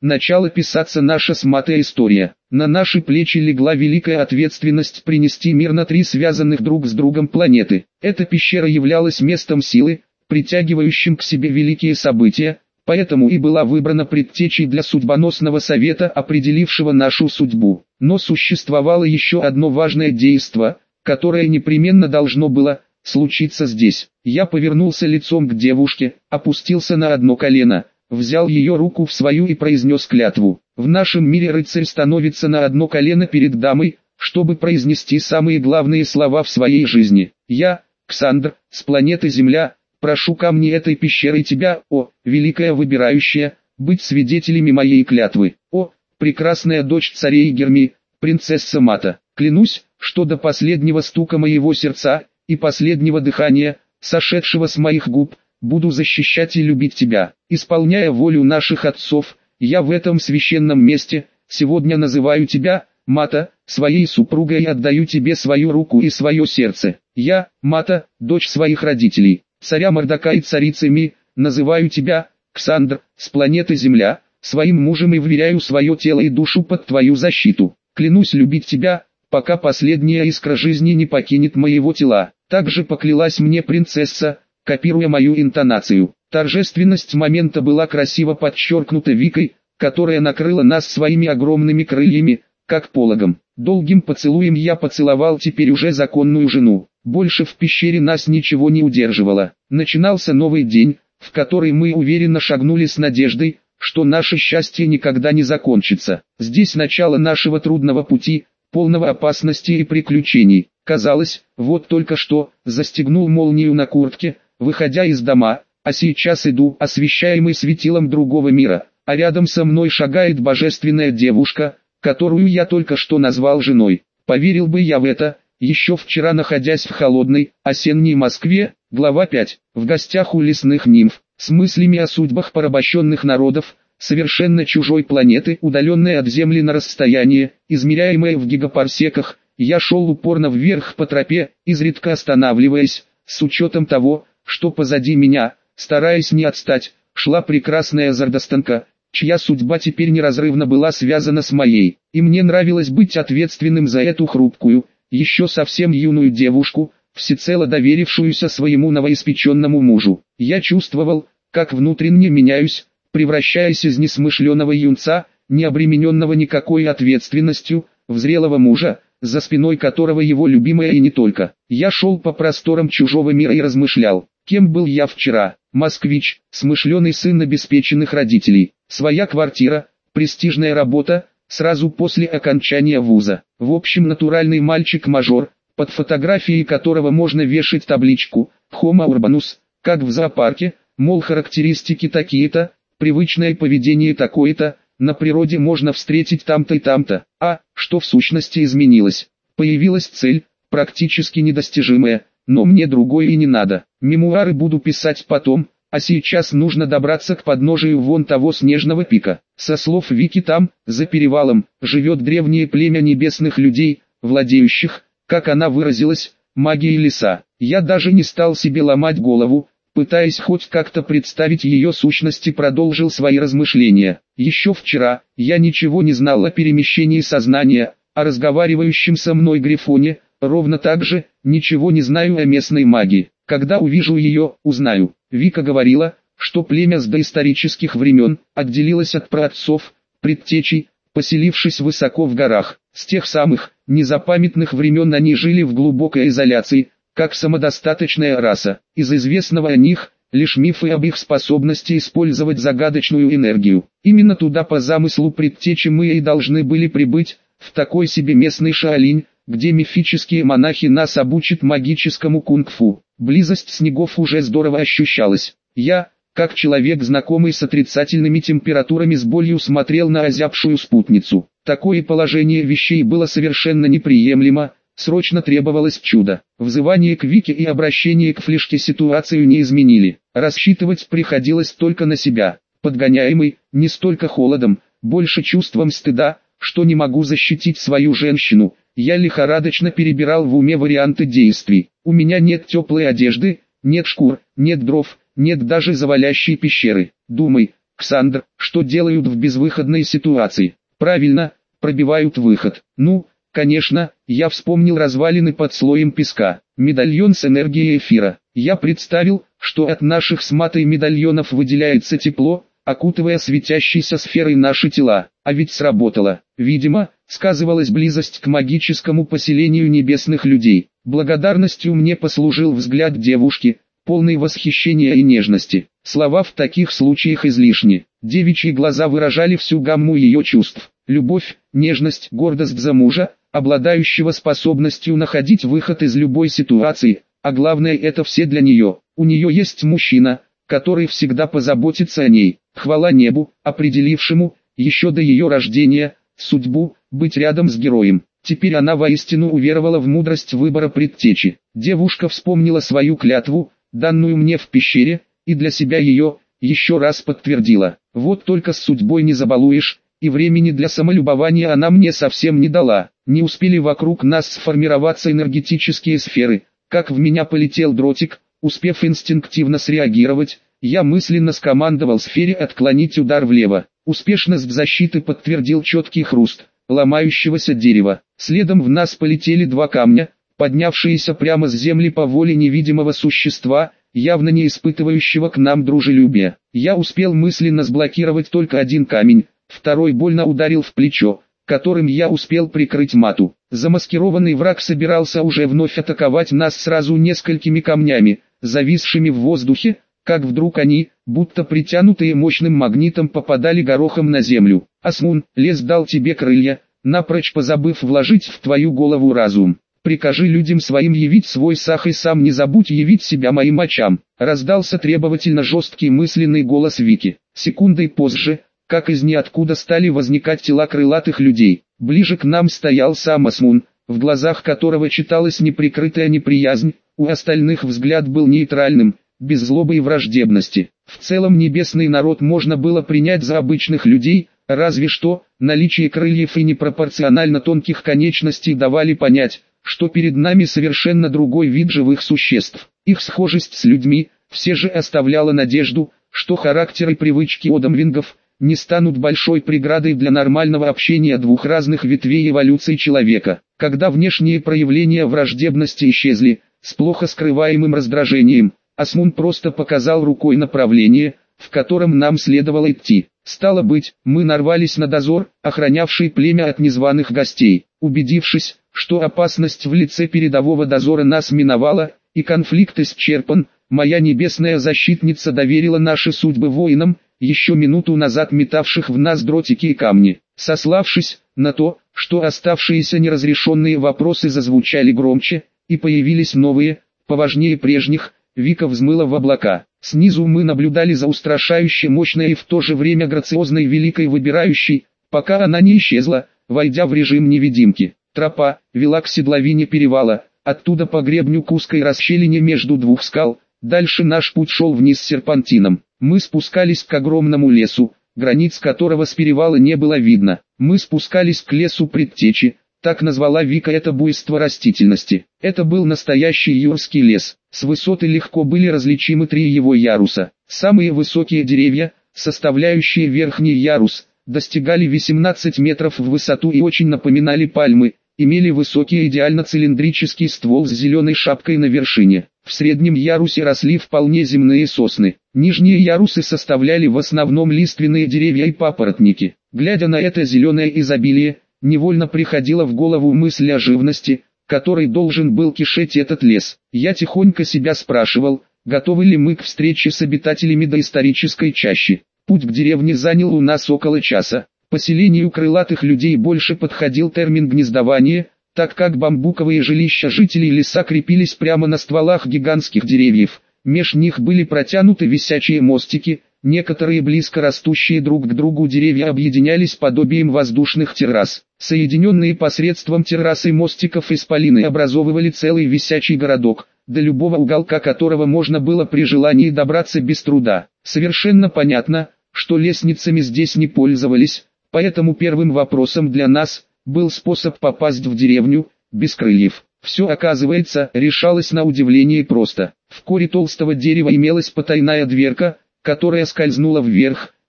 начала писаться наша с Матой история. На наши плечи легла великая ответственность принести мир на 3 связанных друг с другом планеты. Эта пещера являлась местом силы, притягивающим к себе великие события, поэтому и была выбрана предтечей для судьбоносного совета, определившего нашу судьбу. Но существовало еще одно важное действо, которое непременно должно было случиться здесь. Я повернулся лицом к девушке, опустился на одно колено, взял ее руку в свою и произнес клятву. В нашем мире рыцарь становится на одно колено перед дамой, чтобы произнести самые главные слова в своей жизни. Я, Ксандр, с планеты Земля, прошу камни этой пещеры тебя, о, великая выбирающая, быть свидетелями моей клятвы. О, прекрасная дочь царей Герми, принцесса Мата, клянусь, что до последнего стука моего сердца и последнего дыхания, сошедшего с моих губ, буду защищать и любить тебя. Исполняя волю наших отцов, я в этом священном месте, сегодня называю тебя, Мата, своей супругой и отдаю тебе свою руку и свое сердце. Я, Мата, дочь своих родителей, царя Мордока и царицы Ми, называю тебя, Ксандр, с планеты Земля, своим мужем и вверяю свое тело и душу под твою защиту. Клянусь любить тебя, пока последняя искра жизни не покинет моего тела. Также поклялась мне принцесса, копируя мою интонацию. Торжественность момента была красиво подчеркнута Викой, которая накрыла нас своими огромными крыльями, как пологом. Долгим поцелуем я поцеловал теперь уже законную жену. Больше в пещере нас ничего не удерживало. Начинался новый день, в который мы уверенно шагнули с надеждой, что наше счастье никогда не закончится. Здесь начало нашего трудного пути, полного опасностей и приключений. Казалось, вот только что застегнул молнию на куртке, выходя из дома, а сейчас иду, освещаемый светилом другого мира, а рядом со мной шагает божественная девушка, которую я только что назвал женой. Поверил бы я в это, еще вчера находясь в холодной, осенней Москве, глава 5, в гостях у лесных нимф, с мыслями о судьбах порабощенных народов, совершенно чужой планеты, удаленной от Земли на расстояние, измеряемое в гигапарсеках, я шел упорно вверх по тропе, изредка останавливаясь, с учетом того, что позади меня, стараясь не отстать, шла прекрасная Зардастанка, чья судьба теперь неразрывно была связана с моей, и мне нравилось быть ответственным за эту хрупкую, еще совсем юную девушку, всецело доверившуюся своему новоиспеченному мужу. Я чувствовал, как внутренне меняюсь, превращаясь из несмышленого юнца, не обремененного никакой ответственностью, в зрелого мужа, за спиной которого его любимая и не только. Я шел по просторам чужого мира и размышлял, кем был я вчера. Москвич, смышленый сын обеспеченных родителей, своя квартира, престижная работа, сразу после окончания вуза. В общем, натуральный мальчик-мажор, под фотографией которого можно вешать табличку «Homo urbanus», как в зоопарке, мол, характеристики такие-то, привычное поведение такое-то, на природе можно встретить там-то и там-то. А, что в сущности изменилось? Появилась цель, практически недостижимая, но мне другой и не надо. Мемуары буду писать потом, а сейчас нужно добраться к подножию вон того снежного пика. Со слов Вики там, за перевалом, живет древнее племя небесных людей, владеющих, как она выразилась, магией леса. Я даже не стал себе ломать голову, пытаясь хоть как-то представить ее сущность, и продолжил свои размышления. Еще вчера, я ничего не знал о перемещении сознания, о разговаривающем со мной Грифоне, ровно так же, ничего не знаю о местной магии. Когда увижу ее, узнаю. Вика говорила, что племя с доисторических времен отделилось от праотцов, предтечей, поселившись высоко в горах. С тех самых, незапамятных времен они жили в глубокой изоляции, как самодостаточная раса. Из известного о них, лишь мифы об их способности использовать загадочную энергию. Именно туда по замыслу предтечи мы и должны были прибыть, в такой себе местный Шаолинь, где мифические монахи нас обучат магическому кунг-фу. Близость снегов уже здорово ощущалась. Я, как человек, знакомый с отрицательными температурами, с болью смотрел на озябшую спутницу. Такое положение вещей было совершенно неприемлемо, срочно требовалось чудо. Взывание к Вике и обращение к Флешке ситуацию не изменили. Рассчитывать приходилось только на себя, подгоняемый, не столько холодом, больше чувством стыда, что не могу защитить свою женщину. Я лихорадочно перебирал в уме варианты действий. У меня нет теплой одежды, нет шкур, нет дров, нет даже завалящей пещеры. Думай, Ксандр, что делают в безвыходной ситуации? Правильно, пробивают выход. Ну, конечно, я вспомнил развалины под слоем песка. Медальон с энергией эфира. Я представил, что от наших с Матой медальонов выделяется тепло, окутывая светящейся сферой наши тела. А ведь сработало. Видимо, сказывалась близость к магическому поселению небесных людей. Благодарностью мне послужил взгляд девушки, полный восхищения и нежности. Слова в таких случаях излишни. Девичьи глаза выражали всю гамму ее чувств. Любовь, нежность, гордость за мужа, обладающего способностью находить выход из любой ситуации, а главное, это все для нее. У нее есть мужчина, который всегда позаботится о ней. Хвала небу, определившему, еще до ее рождения, судьбу, быть рядом с героем. Теперь она воистину уверовала в мудрость выбора предтечи. Девушка вспомнила свою клятву, данную мне в пещере, и для себя ее, еще раз подтвердила. Вот только с судьбой не забалуешь, и времени для самолюбования она мне совсем не дала. Не успели вокруг нас сформироваться энергетические сферы, как в меня полетел дротик. Успев инстинктивно среагировать, я мысленно скомандовал сфере отклонить удар влево. Успешность защиты подтвердил четкий хруст ломающегося дерева. Следом в нас полетели два камня, поднявшиеся прямо с земли по воле невидимого существа, явно не испытывающего к нам дружелюбия. Я успел мысленно сблокировать только один камень, второй больно ударил в плечо, которым я успел прикрыть Мату. Замаскированный враг собирался уже вновь атаковать нас сразу несколькими камнями, зависшими в воздухе, как вдруг они, будто притянутые мощным магнитом, попадали горохом на землю. «Асмун, лес дал тебе крылья, напрочь позабыв вложить в твою голову разум. Прикажи людям своим явить свой сах и сам не забудь явить себя моим очам», раздался требовательно жесткий мысленный голос Вики. Секундой позже, как из ниоткуда стали возникать тела крылатых людей. Ближе к нам стоял сам Асмун, в глазах которого читалась неприкрытая неприязнь, у остальных взгляд был нейтральным, без злобы и враждебности. В целом небесный народ можно было принять за обычных людей, разве что наличие крыльев и непропорционально тонких конечностей давали понять, что перед нами совершенно другой вид живых существ. Их схожесть с людьми все же оставляла надежду, что характер и привычки одамвингов не станут большой преградой для нормального общения двух разных ветвей эволюции человека. Когда внешние проявления враждебности исчезли, с плохо скрываемым раздражением, Асмун просто показал рукой направление, в котором нам следовало идти. Стало быть, мы нарвались на дозор, охранявший племя от незваных гостей. Убедившись, что опасность в лице передового дозора нас миновала, и конфликт исчерпан, моя небесная защитница доверила наши судьбы воинам, еще минуту назад метавших в нас дротики и камни. Сославшись на то, что оставшиеся неразрешенные вопросы зазвучали громче, и появились новые, поважнее прежних, Вика взмыла в облака. Снизу мы наблюдали за устрашающе мощной и в то же время грациозной великой выбирающей, пока она не исчезла, войдя в режим невидимки. Тропа вела к седловине перевала, оттуда по гребню к узкой расщелине между двух скал. Дальше наш путь шел вниз серпантином. Мы спускались к огромному лесу, границ которого с перевала не было видно. Мы спускались к лесу предтечи, так назвала Вика это буйство растительности. Это был настоящий юрский лес. С высоты легко были различимы 3 его яруса. Самые высокие деревья, составляющие верхний ярус, достигали 18 метров в высоту и очень напоминали пальмы, имели высокий идеально цилиндрический ствол с зеленой шапкой на вершине. В среднем ярусе росли вполне земные сосны. Нижние ярусы составляли в основном лиственные деревья и папоротники. Глядя на это зеленое изобилие, невольно приходила в голову мысль о живности, которой должен был кишеть этот лес. Я тихонько себя спрашивал, готовы ли мы к встрече с обитателями доисторической чащи. Путь к деревне занял у нас около часа. Поселению крылатых людей больше подходил термин гнездование, так как бамбуковые жилища жителей леса крепились прямо на стволах гигантских деревьев. Меж них были протянуты висячие мостики, некоторые близко растущие друг к другу деревья объединялись подобием воздушных террас. Соединенные посредством террас и мостиков исполины образовывали целый висячий городок, до любого уголка которого можно было при желании добраться без труда. Совершенно понятно, что лестницами здесь не пользовались, поэтому первым вопросом для нас был способ попасть в деревню без крыльев. Все, оказывается, решалось на удивление просто. В коре толстого дерева имелась потайная дверка, которая скользнула вверх,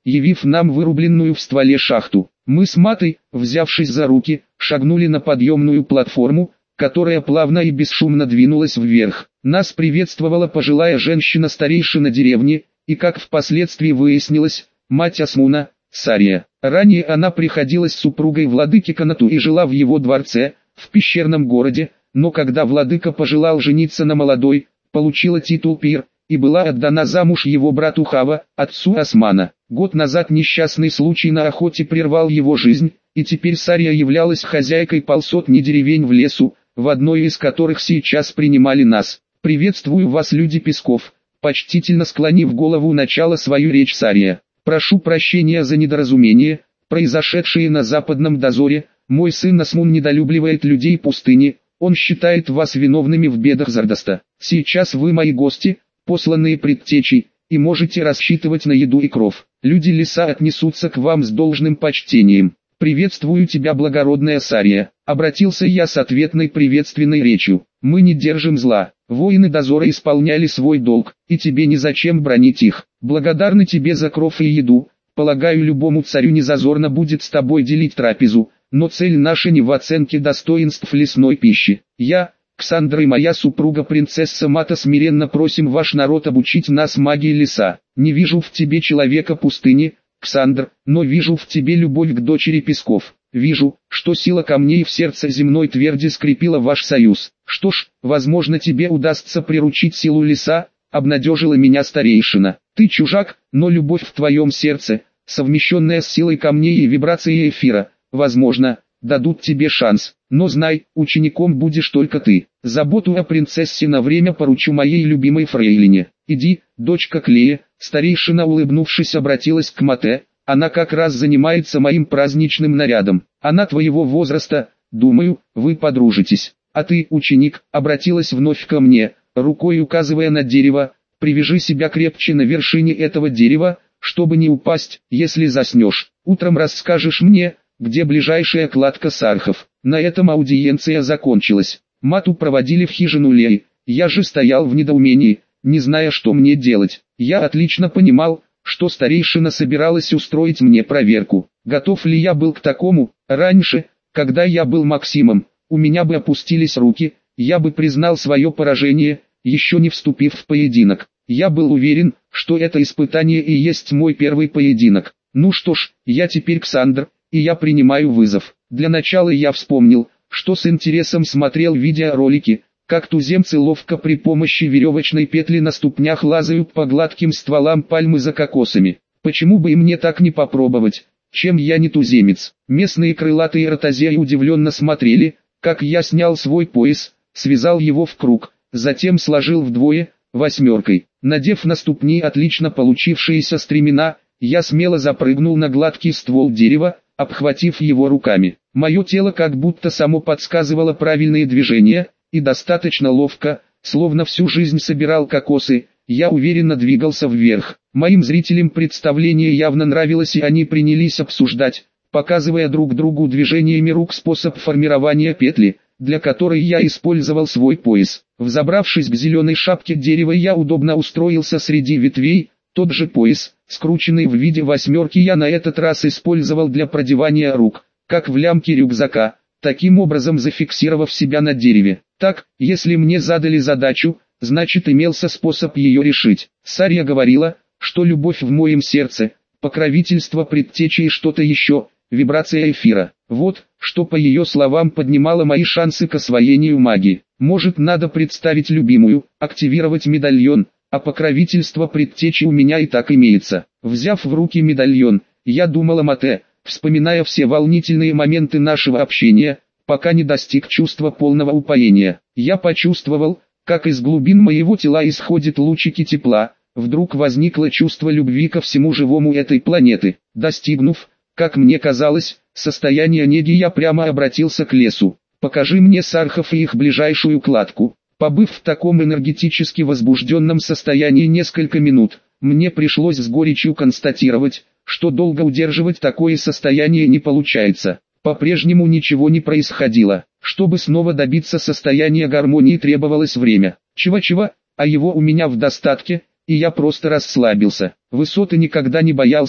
явив нам вырубленную в стволе шахту. Мы с Матой, взявшись за руки, шагнули на подъемную платформу, которая плавно и бесшумно двинулась вверх. Нас приветствовала пожилая женщина-старейшина деревни, и как впоследствии выяснилось, мать Асмуна, Сария. Ранее она приходилась супругой владыки Канату и жила в его дворце, в пещерном городе, но когда владыка пожелал жениться на молодой, получила титул пир, и была отдана замуж его брату Хава, отцу Османа. Год назад несчастный случай на охоте прервал его жизнь, и теперь Сария являлась хозяйкой полсотни деревень в лесу, в одной из которых сейчас принимали нас. «Приветствую вас, люди Песков», почтительно склонив голову начала свою речь Сария. «Прошу прощения за недоразумение, произошедшее на западном дозоре. Мой сын Асмун недолюбливает людей пустыни, он считает вас виновными в бедах Зардоста. Сейчас вы мои гости, посланные предтечей, и можете рассчитывать на еду и кров. Люди леса отнесутся к вам с должным почтением. «Приветствую тебя, благородная Сария», — обратился я с ответной приветственной речью. «Мы не держим зла, воины дозора исполняли свой долг, и тебе незачем бранить их. Благодарны тебе за кров и еду, полагаю, любому царю незазорно будет с тобой делить трапезу, но цель наша не в оценке достоинств лесной пищи. Я, Ксандра и моя супруга принцесса Мата смиренно просим ваш народ обучить нас магии леса. Не вижу в тебе человека пустыни, Ксандр, но вижу в тебе любовь к дочери Песков. Вижу, что сила камней в сердце земной тверди скрепила ваш союз. Что ж, возможно тебе удастся приручить силу леса», — обнадежила меня старейшина. «Ты чужак, но любовь в твоем сердце, совмещенная с силой камней и вибрацией эфира, возможно, дадут тебе шанс. Но знай, учеником будешь только ты. Заботу о принцессе на время поручу моей любимой фрейлине. Иди, дочка Клея». Старейшина, улыбнувшись, обратилась к Мате. «Она как раз занимается моим праздничным нарядом. Она твоего возраста, думаю, вы подружитесь. А ты, ученик», обратилась вновь ко мне, рукой указывая на дерево, «привяжи себя крепче на вершине этого дерева, чтобы не упасть, если заснешь. Утром расскажешь мне, где ближайшая кладка сархов». На этом аудиенция закончилась. Мату проводили в хижину Леи. Я же стоял в недоумении, не зная, что мне делать. Я отлично понимал, что старейшина собиралась устроить мне проверку. Готов ли я был к такому? Раньше, когда я был Максимом, у меня бы опустились руки, я бы признал свое поражение, еще не вступив в поединок. Я был уверен, что это испытание и есть мой первый поединок. Ну что ж, я теперь Ксандр, и я принимаю вызов. Для начала я вспомнил, что с интересом смотрел видеоролики, как туземцы ловко при помощи веревочной петли на ступнях лазают по гладким стволам пальмы за кокосами. Почему бы и мне так не попробовать, чем я не туземец? Местные крылатые ротозеи удивленно смотрели, как я снял свой пояс, связал его в круг, затем сложил вдвое, восьмеркой. Надев на ступни отлично получившиеся стремена, я смело запрыгнул на гладкий ствол дерева, обхватив его руками. Мое тело как будто само подсказывало правильные движения, и достаточно ловко, словно всю жизнь собирал кокосы, я уверенно двигался вверх. Моим зрителям представление явно нравилось, и они принялись обсуждать, показывая друг другу движениями рук способ формирования петли, для которой я использовал свой пояс. Взобравшись к зеленой шапке дерева, я удобно устроился среди ветвей. Тот же пояс, скрученный в виде восьмерки, я на этот раз использовал для продевания рук, как в лямке рюкзака, таким образом зафиксировав себя на дереве. Так, если мне задали задачу, значит имелся способ ее решить. Сария говорила, что любовь в моем сердце, покровительство предтечи и что-то еще, вибрация эфира. Вот, что по ее словам поднимало мои шансы к освоению магии. Может, надо представить любимую, активировать медальон, а покровительство предтечи у меня и так имеется. Взяв в руки медальон, я думал о Мате, вспоминая все волнительные моменты нашего общения, пока не достиг чувства полного упоения. Я почувствовал, как из глубин моего тела исходят лучики тепла, вдруг возникло чувство любви ко всему живому этой планеты. Достигнув, как мне казалось, состояния неги, я прямо обратился к лесу. «Покажи мне сархов и их ближайшую кладку». Побыв в таком энергетически возбужденном состоянии несколько минут, мне пришлось с горечью констатировать, что долго удерживать такое состояние не получается. По-прежнему ничего не происходило. Чтобы снова добиться состояния гармонии, требовалось время. Чего-чего, а его у меня в достатке, и я просто расслабился. Высоты никогда не боялся,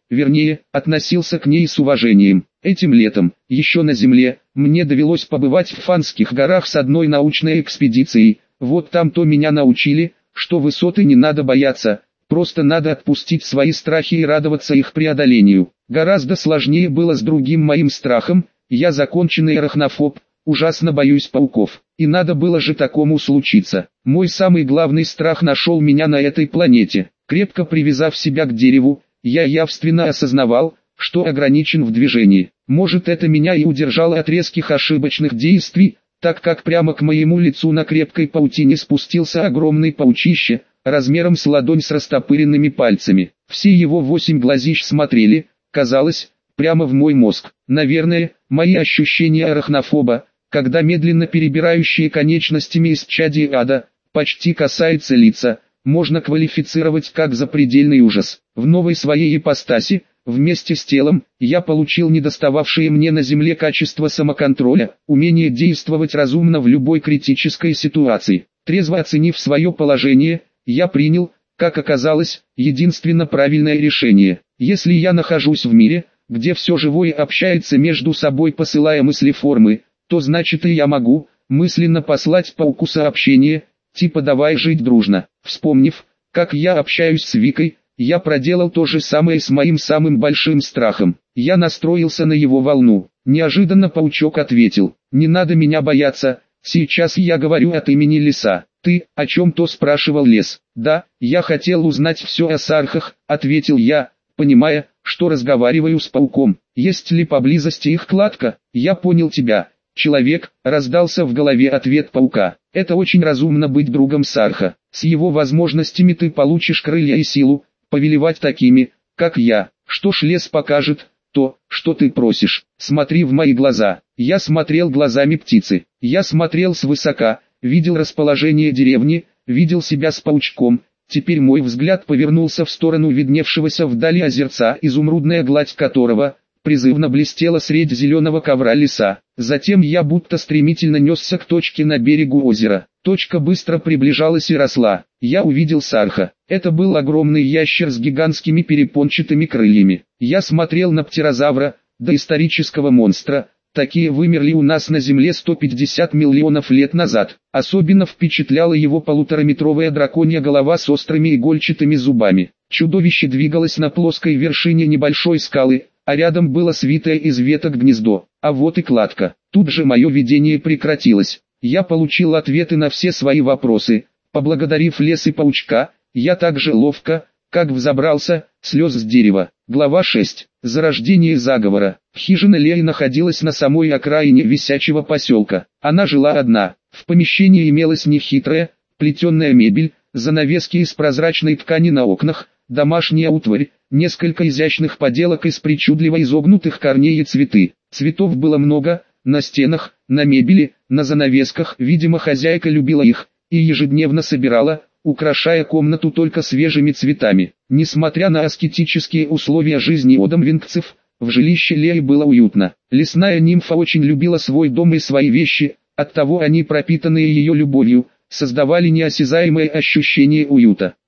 вернее, относился к ней с уважением. Этим летом, еще на Земле, мне довелось побывать в Фанских горах с одной научной экспедицией. Вот там-то меня научили, что высоты не надо бояться, просто надо отпустить свои страхи и радоваться их преодолению. Гораздо сложнее было с другим моим страхом, я законченный арахнофоб, ужасно боюсь пауков. И надо было же такому случиться. Мой самый главный страх нашел меня на этой планете. Крепко привязав себя к дереву, я явственно осознавал, что ограничен в движении. Может, это меня и удержало от резких ошибочных действий, так как прямо к моему лицу на крепкой паутине спустился огромный паучище, размером с ладонь с растопыренными пальцами. Все его 8 глазищ смотрели, казалось, прямо в мой мозг. Наверное, мои ощущения арахнофоба, когда медленно перебирающие конечностями исчадие ада, почти касается лица, можно квалифицировать как запредельный ужас. В новой своей ипостаси, вместе с телом, я получил недостававшие мне на земле качество самоконтроля, умение действовать разумно в любой критической ситуации. Трезво оценив свое положение, я принял, как оказалось, единственно правильное решение. Если я нахожусь в мире, где все живое общается между собой, посылая мыслеформы, то значит и я могу, мысленно послать пауку сообщение, типа «давай жить дружно». Вспомнив, как я общаюсь с Викой, я проделал то же самое с моим самым большим страхом. Я настроился на его волну. Неожиданно паучок ответил: «Не надо меня бояться, сейчас я говорю от имени леса». «Ты, о чем-то спрашивал лес?» «Да, я хотел узнать все о сархах», — ответил я, понимая, что разговариваю с пауком. «Есть ли поблизости их кладка?» «Я понял тебя, человек», — раздался в голове ответ паука. «Это очень разумно быть другом сарха. С его возможностями ты получишь крылья и силу, повелевать такими, как я. Что ж, лес покажет то, что ты просишь. Смотри в мои глаза». Я смотрел глазами птицы. Я смотрел свысока, видел расположение деревни, видел себя с паучком. Теперь мой взгляд повернулся в сторону видневшегося вдали озерца, изумрудная гладь которого призывно блестела средь зеленого ковра леса. Затем я будто стремительно несся к точке на берегу озера. Точка быстро приближалась и росла. Я увидел сарха. Это был огромный ящер с гигантскими перепончатыми крыльями. Я смотрел на птерозавра, доисторического монстра. Такие вымерли у нас на Земле 150 миллионов лет назад. Особенно впечатляла его полутораметровая драконья голова с острыми игольчатыми зубами. Чудовище двигалось на плоской вершине небольшой скалы, а рядом было свитое из веток гнездо. А вот и кладка. Тут же мое видение прекратилось. Я получил ответы на все свои вопросы. Поблагодарив лес и паучка, я так же ловко, как взобрался, слез с дерева. Глава 6. Зарождение заговора. Хижина Леи находилась на самой окраине висячего поселка. Она жила одна. В помещении имелась нехитрая, плетеная мебель, занавески из прозрачной ткани на окнах, домашняя утварь, несколько изящных поделок из причудливо изогнутых корней и цветы. Цветов было много, на стенах, на мебели, на занавесках. Видимо, хозяйка любила их и ежедневно собирала, украшая комнату только свежими цветами. Несмотря на аскетические условия жизни одомвингцев, в жилище Леи было уютно. Лесная нимфа очень любила свой дом и свои вещи, оттого они, пропитанные ее любовью, создавали неосязаемое ощущение уюта.